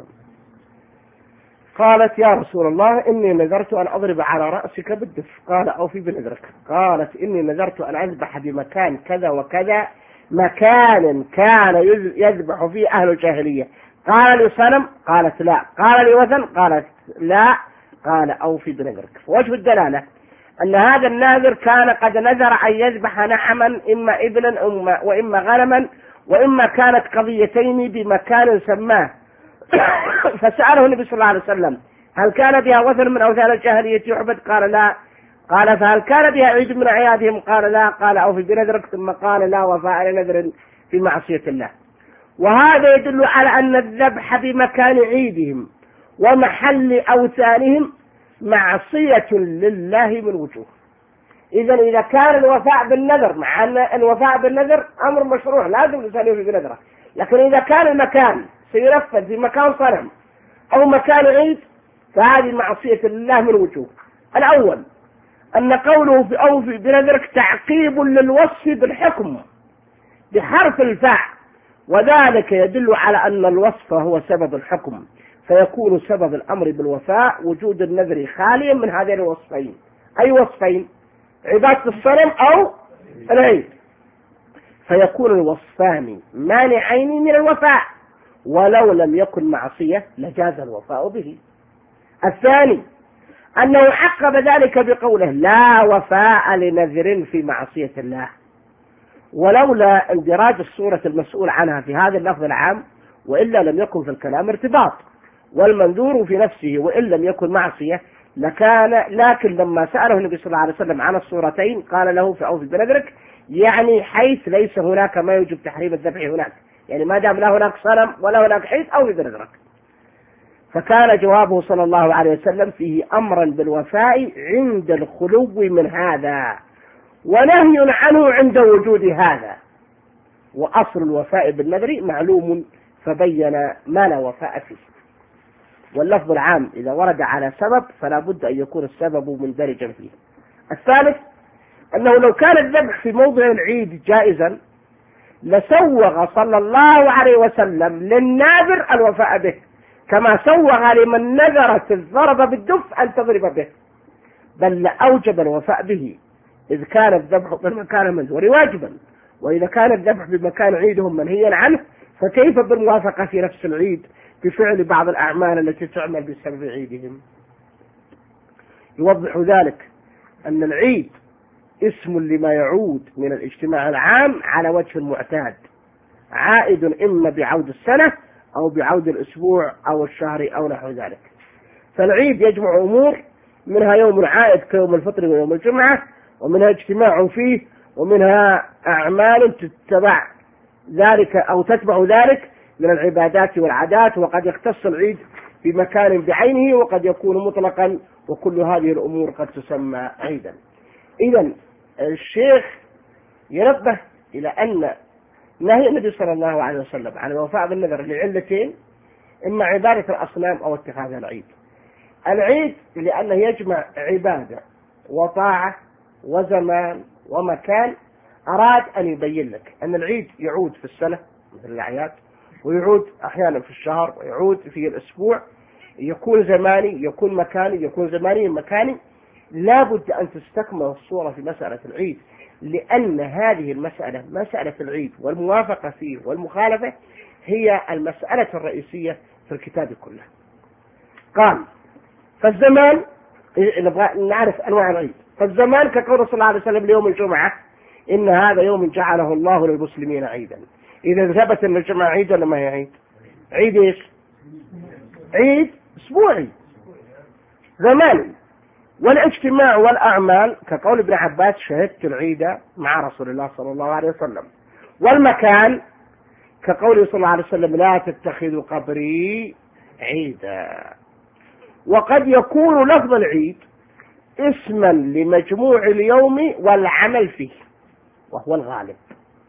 قالت يا رسول الله إني نذرت أن أضرب على رأسك بالدف. قال أوفي بنذرك. قالت إني نذرت أن أذبح بمكان كذا وكذا مكان كان يذبح فيه أهل الجاهلية. قال لي صنم؟ قالت لا. قال لي وثن؟ قالت لا. قال أوفي بنذرك. وجه الدلالة أن هذا الناذر كان قد نذر أن يذبح نعما إما إبلا وإما غنما وإما كانت قضيتين بمكان سماه. فسأله النبي صلى الله عليه وسلم هل كان بها وثن من أوثان الجاهلية يعبد؟ قال لا. قال فهل كان بها عيد من أعيادهم؟ قال لا. قال أوفي بنذرك. ثم قال لا وفاء لنذر في معصية الله. وهذا يدل على أن الذبح بمكان عيدهم ومحل أوثانهم معصية لله من وجوه. إذا إذا كان الوفاء بالنذر مع أن الوفاء بالنذر أمر مشروع لازم الإنسان يوفي بنذره، لكن إذا كان المكان سينفذ في مكان صنم أو مكان عيد فهذه معصية لله من وجوه. الأول أن قوله في أوفي بنذرك تعقيب للوصف بالحكم بحرف الفاء، وذلك يدل على أن الوصف هو سبب الحكم، فيكون سبب الأمر بالوفاء وجود النذر خاليا من هذين الوصفين. أي وصفين؟ عبادة الصنم أو العيد، فيكون الوصفان مانعين من الوفاء، ولو لم يكن معصية لجاز الوفاء به. الثاني أنه عقب ذلك بقوله لا وفاء لنذر في معصية الله، ولولا اندراج الصورة المسؤول عنها في هذا اللفظ العام وإلا لم يكن في الكلام ارتباط، والمنذور في نفسه وإن لم يكن معصية لكان. لكن لما سأله النبي صلى الله عليه وسلم عن الصورتين قال له في أوفي بنذرك، يعني حيث ليس هناك ما يوجب تحريم الذبح هناك، يعني ما دام لا هناك صنم ولا هناك حيث أوفي بنذرك. فكان جوابه صلى الله عليه وسلم فيه أمرا بالوفاء عند الخلو من هذا، ونهي عنه عند وجود هذا. وأصل الوفاء بالنذر معلوم فبين ما لا وفاء فيه. واللفظ العام إذا ورد على سبب فلا بد أن يكون السبب مندرجا فيه. الثالث أنه لو كان الذبح في موضع العيد جائزا لسوغ صلى الله عليه وسلم للناذر الوفاء به، كما سوغ لمن نذرت الضرب بالدف أن تضرب به، بل لأوجب الوفاء به إذ كان الذبح بمكان المنذور واجبا. وإذا كان الذبح بمكان عيدهم منهيا عنه فكيف بالموافقة في نفس العيد بفعل بعض الأعمال التي تعمل بسبب عيدهم؟ يوضح ذلك أن العيد اسم لما يعود من الاجتماع العام على وجه المعتاد، عائد إما بعود السنة أو بعود الأسبوع أو الشهر أو نحو ذلك. فالعيد يجمع أمور، منها يوم عائد كيوم الفطر ويوم الجمعة، ومنها اجتماع فيه، ومنها أعمال تتبع ذلك أو تتبع ذلك من العبادات والعادات. وقد يختص العيد بمكان بعينه وقد يكون مطلقا، وكل هذه الأمور قد تسمى عيدا. إذن الشيخ ينبه إلى أن نهي النبي صلى الله عليه وسلم عن الوفاء بالنذر لعلتين: إما عبادة الأصنام أو اتخاذها العيد. العيد لأنه يجمع عبادة وطاعة وزمان ومكان. أراد أن يبين لك أن العيد يعود في السنة مثل الأعياد، ويعود أحيانا في الشهر، ويعود في الأسبوع، يكون زماني يكون مكاني يكون زماني مكاني. لا بد أن تستكمل الصورة في مسألة العيد، لأن هذه المسألة مسألة العيد والموافقة فيه والمخالفة هي المسألة الرئيسية في الكتاب كله. قال فالزمان، نبغى نعرف أنواع العيد. فالزمان كقول صلى الله عليه وسلم ليوم الجمعة: إن هذا يوم جعله الله للمسلمين عيدا. إذا ثبت أن الجمعة عيد ولا ما هي عيد؟ عيد إيش؟ عيد أسبوعي زماني. والاجتماع والأعمال كقول ابن عباس: شهدت العيد مع رسول الله صلى الله عليه وسلم. والمكان كقول صلى الله عليه وسلم: لا تتخذوا قبري عيدا. وقد يكون لفظ العيد اسما لمجموع اليوم والعمل فيه وهو الغالب.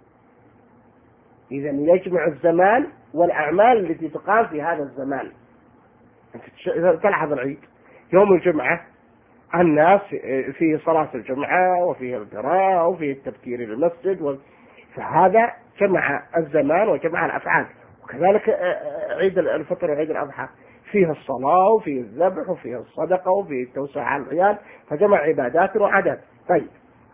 إذا يجمع الزمان والأعمال التي تقام في هذا الزمان. تلاحظ العيد يوم الجمعة الناس فيه صلاة الجمعة وفيه القراءة وفيه التبكير للمسجد، فهذا جمع الزمان وجمع الأفعال. وكذلك عيد الفطر وعيد الأضحى فيه الصلاة وفيه الذبح وفيه الصدقة وفيه التوسع على العيال، فجمع عبادات وعادات. طيب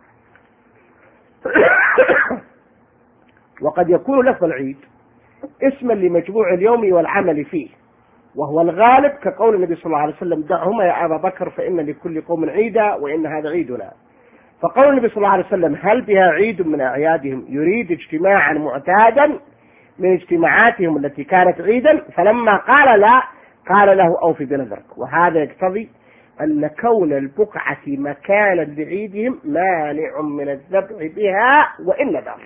وقد يكون لفظ العيد اسما لمجموع اليوم والعمل فيه وهو الغالب، كقول النبي صلى الله عليه وسلم: دعهما يا أبا بكر فإن لكل قوم عيدا وإن هذا عيدنا. فقول النبي صلى الله عليه وسلم: هل بها عيد من أعيادهم، يريد اجتماعا معتادا من اجتماعاتهم التي كانت عيدا. فلما قال لا قال له: أوفي بنذرك. وهذا يقتضي أن كون البقعة مكانا لعيدهم مانع من الذبح بها وإن نذر،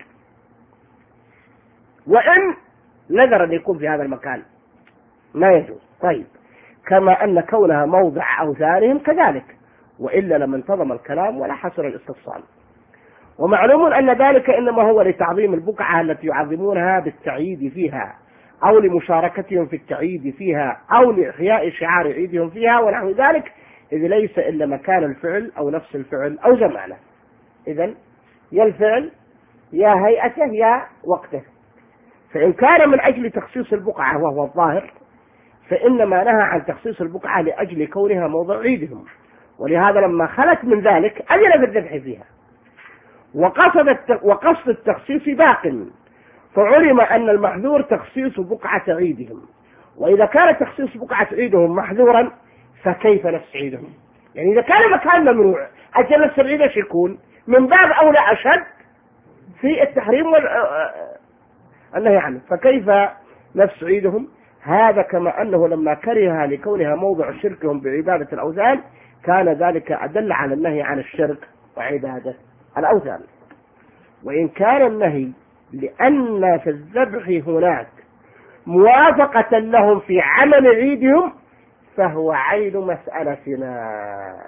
وإن نذر أن يكون في هذا المكان ما يجوز. طيب كما أن كونها موضع أوثانهم كذلك، وإلا لم انتظم الكلام ولا حصل الاستفصال. ومعلوم أن ذلك إنما هو لتعظيم البقعة التي يعظمونها بالتعييد فيها، أو لمشاركتهم في التعييد فيها، أو لإحياء شعار عيدهم فيها ونحو ذلك، إذ ليس إلا مكان الفعل أو نفس الفعل أو زمانه. إذن يا الفعل يا هيئته يا وقته. فإن كان من أجل تخصيص البقعة وهو الظاهر فإنما نهى عن تخصيص البقعة لأجل كونها موضع عيدهم، ولهذا لما خلت من ذلك أذن بالذبح فيها. وقصد وقصد التخصيص باق، فعلم أن المحذور تخصيص بقعة عيدهم. وإذا كان تخصيص بقعة عيدهم محذورا فكيف نفس عيدهم؟ يعني إذا كان مكان ممنوع أجل نفس العيد ايش يكون؟ من باب أولى أشد في التحريم والنهي عنه. فكيف نفس عيدهم، هذا كما أنه لما كرهها لكونها موضع شركهم بعبادة الأوثان كان ذلك أدل على النهي عن الشرك وعبادة الأوثان. وإن كان النهي لأن في الذبح هناك موافقة لهم في عمل عيدهم فهو عين مسألتنا.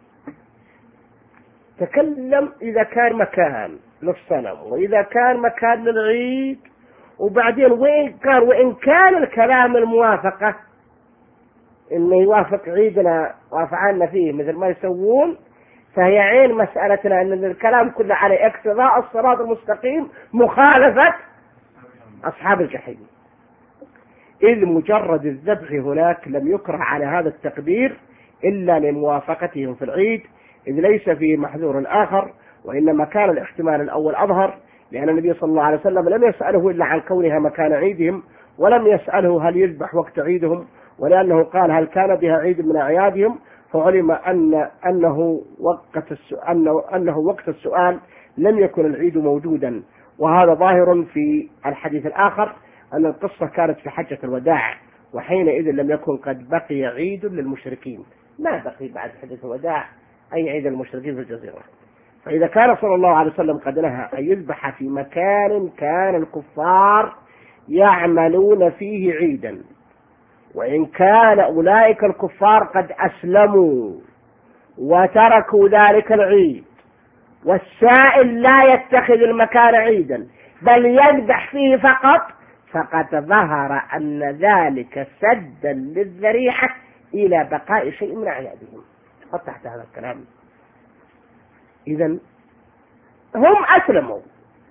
تكلم إذا كان مكان للصنم وإذا كان مكان للعيد، وبعدين وإن كان وإن كان الكلام الموافقة إنه يوافق عيدنا وافعالنا فيه مثل ما يسوون، فهي عين مسألتنا أن الكلام كله على اقتضاء الصراط المستقيم مخالفة أصحاب الجحيم، إذ مجرد الذبح هناك لم يكره على هذا التقدير إلا لموافقتهم في العيد، إذ ليس فيه محذور آخر، وإنما كان الاحتمال الأول أظهر، لأن النبي صلى الله عليه وسلم لم يسأله إلا عن كونها مكان عيدهم، ولم يسأله هل يذبح وقت عيدهم، ولأنه قال هل كان بها عيد من أعيادهم، فعلم أن أنه وقت السؤال أنه, أنه وقت السؤال لم يكن العيد موجودا. وهذا ظاهر في الحديث الآخر أن القصة كانت في حجة الوداع، وحينئذ لم يكن قد بقي عيد للمشركين، ما بقي بعد حجة الوداع أي عيد المشركين في الجزيرة. فإذا كان صلى الله عليه وسلم قد نهى أن يذبح في مكان كان الكفار يعملون فيه عيدا، وإن كان أولئك الكفار قد أسلموا وتركوا ذلك العيد، والسائل لا يتخذ المكان عيدا بل يذبح فيه فقط، فقد ظهر أن ذلك سدا للذريعة إلى بقاء شيء من أعيادهم. خط تحت هذا الكلام. إذن هم أسلموا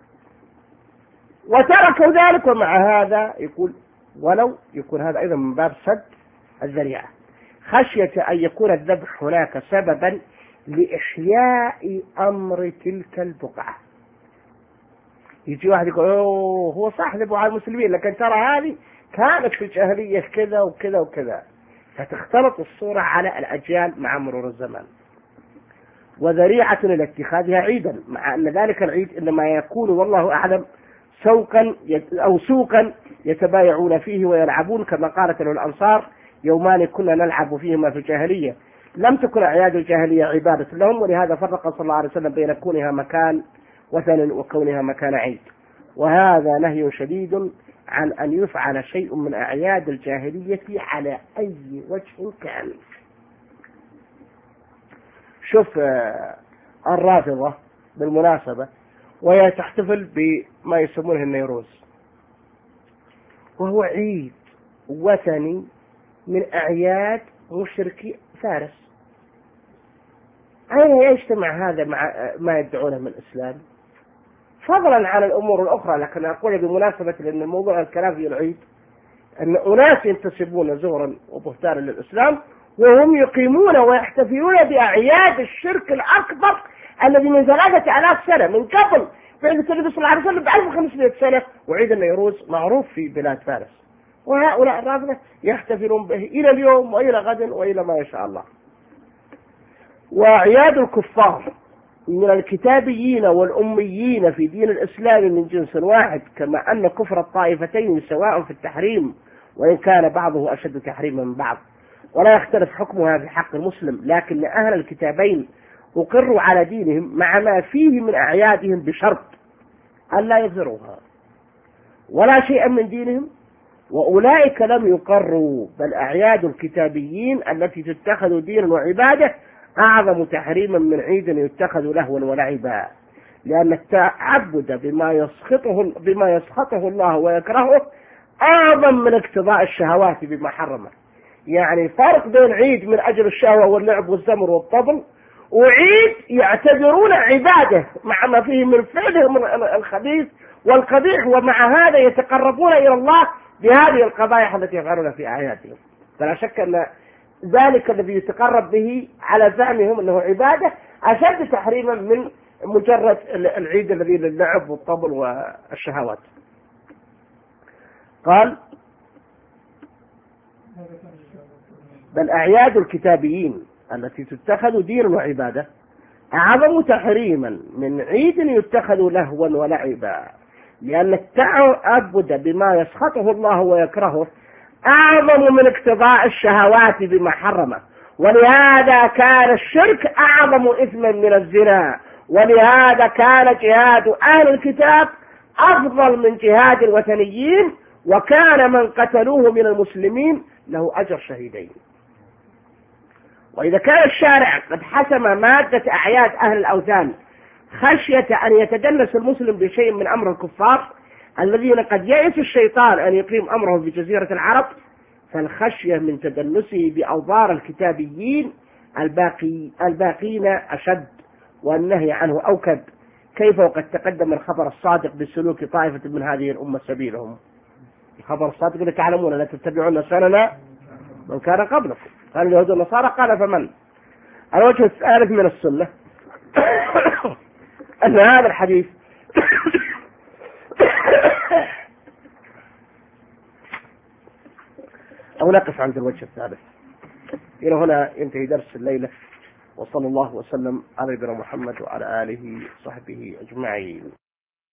وتركوا ذلك، ومع هذا يقول ولو يكون هذا أيضا من باب سد الذريعة، خشية أن يكون الذبح هناك سببا لإحياء أمر تلك البقعة. يجي واحد يقول أوه هو صح ذبحوا على المسلمين، لكن ترى هذه كانت في الجاهلية كذا وكذا وكذا، فتختلط الصورة على الأجيال مع مرور الزمان، وذريعة إلى اتخاذها عيدا، مع أن ذلك العيد إنما يكون والله أعلم سوقا أو سوقا يتبايعون فيه ويلعبون، كما قالت له الأنصار يومان كنا نلعب فيهما في الجاهلية. لم تكن أعياد الجاهلية عبادة لهم، ولهذا فرق صلى الله عليه وسلم بين كونها مكان وثن وكونها مكان عيد. وهذا نهي شديد عن أن يفعل شيء من أعياد الجاهلية على أي وجه كان. شوف الرافضة بالمناسبة وهي تحتفل بما يسمونه النيروز، وهو عيد وثني من أعياد مشركي فارس. أين يجتمع هذا مع ما يدعونه من الإسلام؟ فضلا عن الأمور الأخرى، لكن أقول بمناسبة لأن الموضوع الكلام في العيد أن أناس ينتسبون زورا وبهتانا للإسلام وهم يقيمون ويحتفلون بأعياد الشرك الأكبر الذي من ثلاثة آلاف سنة من قبل بعثة النبي صلى الله عليه وسلم بألف وخمسمائة سنة. وعيد النيروز معروف في بلاد فارس، وهؤلاء الرافضة يحتفلون به إلى اليوم وإلى غد وإلى ما يشاء الله. وأعياد الكفار من الكتابيين والأميين في دين الإسلام من جنس واحد، كما أن كفر الطائفتين سواء في التحريم وإن كان بعضه أشد تحريما من بعض، ولا يختلف حكمها في حق المسلم، لكن أهل الكتابين أقروا على دينهم مع ما فيه من أعيادهم بشرط أن لا يظهروها ولا شيئا من دينهم، وأولئك لم يقروا، بل أعياد الكتابيين التي تتخذ دينا وعبادة أعظم تحريما من عيد يتخذ لهوا ولعبا، لأن التعبد بما يسخطه بما يسخطه الله ويكرهه أعظم من اقتضاء الشهوات بما حرمه. يعني فرق بين عيد من أجل الشهوة واللعب والزمر والطبل، وعيد يعتبرون عبادة مع ما فيه من فعلهم الخبيث والقبيح، ومع هذا يتقربون إلى الله بهذه القبائح التي يفعلون في أعيادهم. فلا شك أن ذلك الذي يتقرب به على زعمهم أنه عبادة أشد تحريما من مجرد العيد الذي للعب والطبل والشهوات. قال بل أعياد الكتابيين التي تتخذ دينا وعبادة أعظم تحريما من عيد يتخذ لهوا ولعبا، لأن التعبد بما يسخطه الله ويكرهه أعظم من اقتضاء الشهوات بما حرمه، ولهذا كان الشرك أعظم إثما من الزنا، ولهذا كان جهاد أهل الكتاب أفضل من جهاد الوثنيين، وكان من قتلوه من المسلمين له أجر شهيدين. وإذا كان الشارع قد حسم مادة أعياد أهل الأوثان خشية أن يتدنس المسلم بشيء من أمر الكفار الذين قد يئس الشيطان أن يقيم أمره في جزيرة العرب، فالخشية من تدنسه بأوضار الكتابيين الباقي الباقين أشد، والنهي عنه أوكد. كيف وقد تقدم الخبر الصادق بسلوك طائفة من هذه الأمة سبيلهم. الخبر الصادق اللي تعلمون لا تتبعون سننا من كان قبلكم، قال اليهود والنصارى، قال فمن. الوجه الثالث من السنة أن هذا الحديث أو نقف عند الوجه الثالث. إلى هنا ينتهي درس الليلة، وصلى الله وسلم على نبينا محمد وعلى آله وصحبه أجمعين.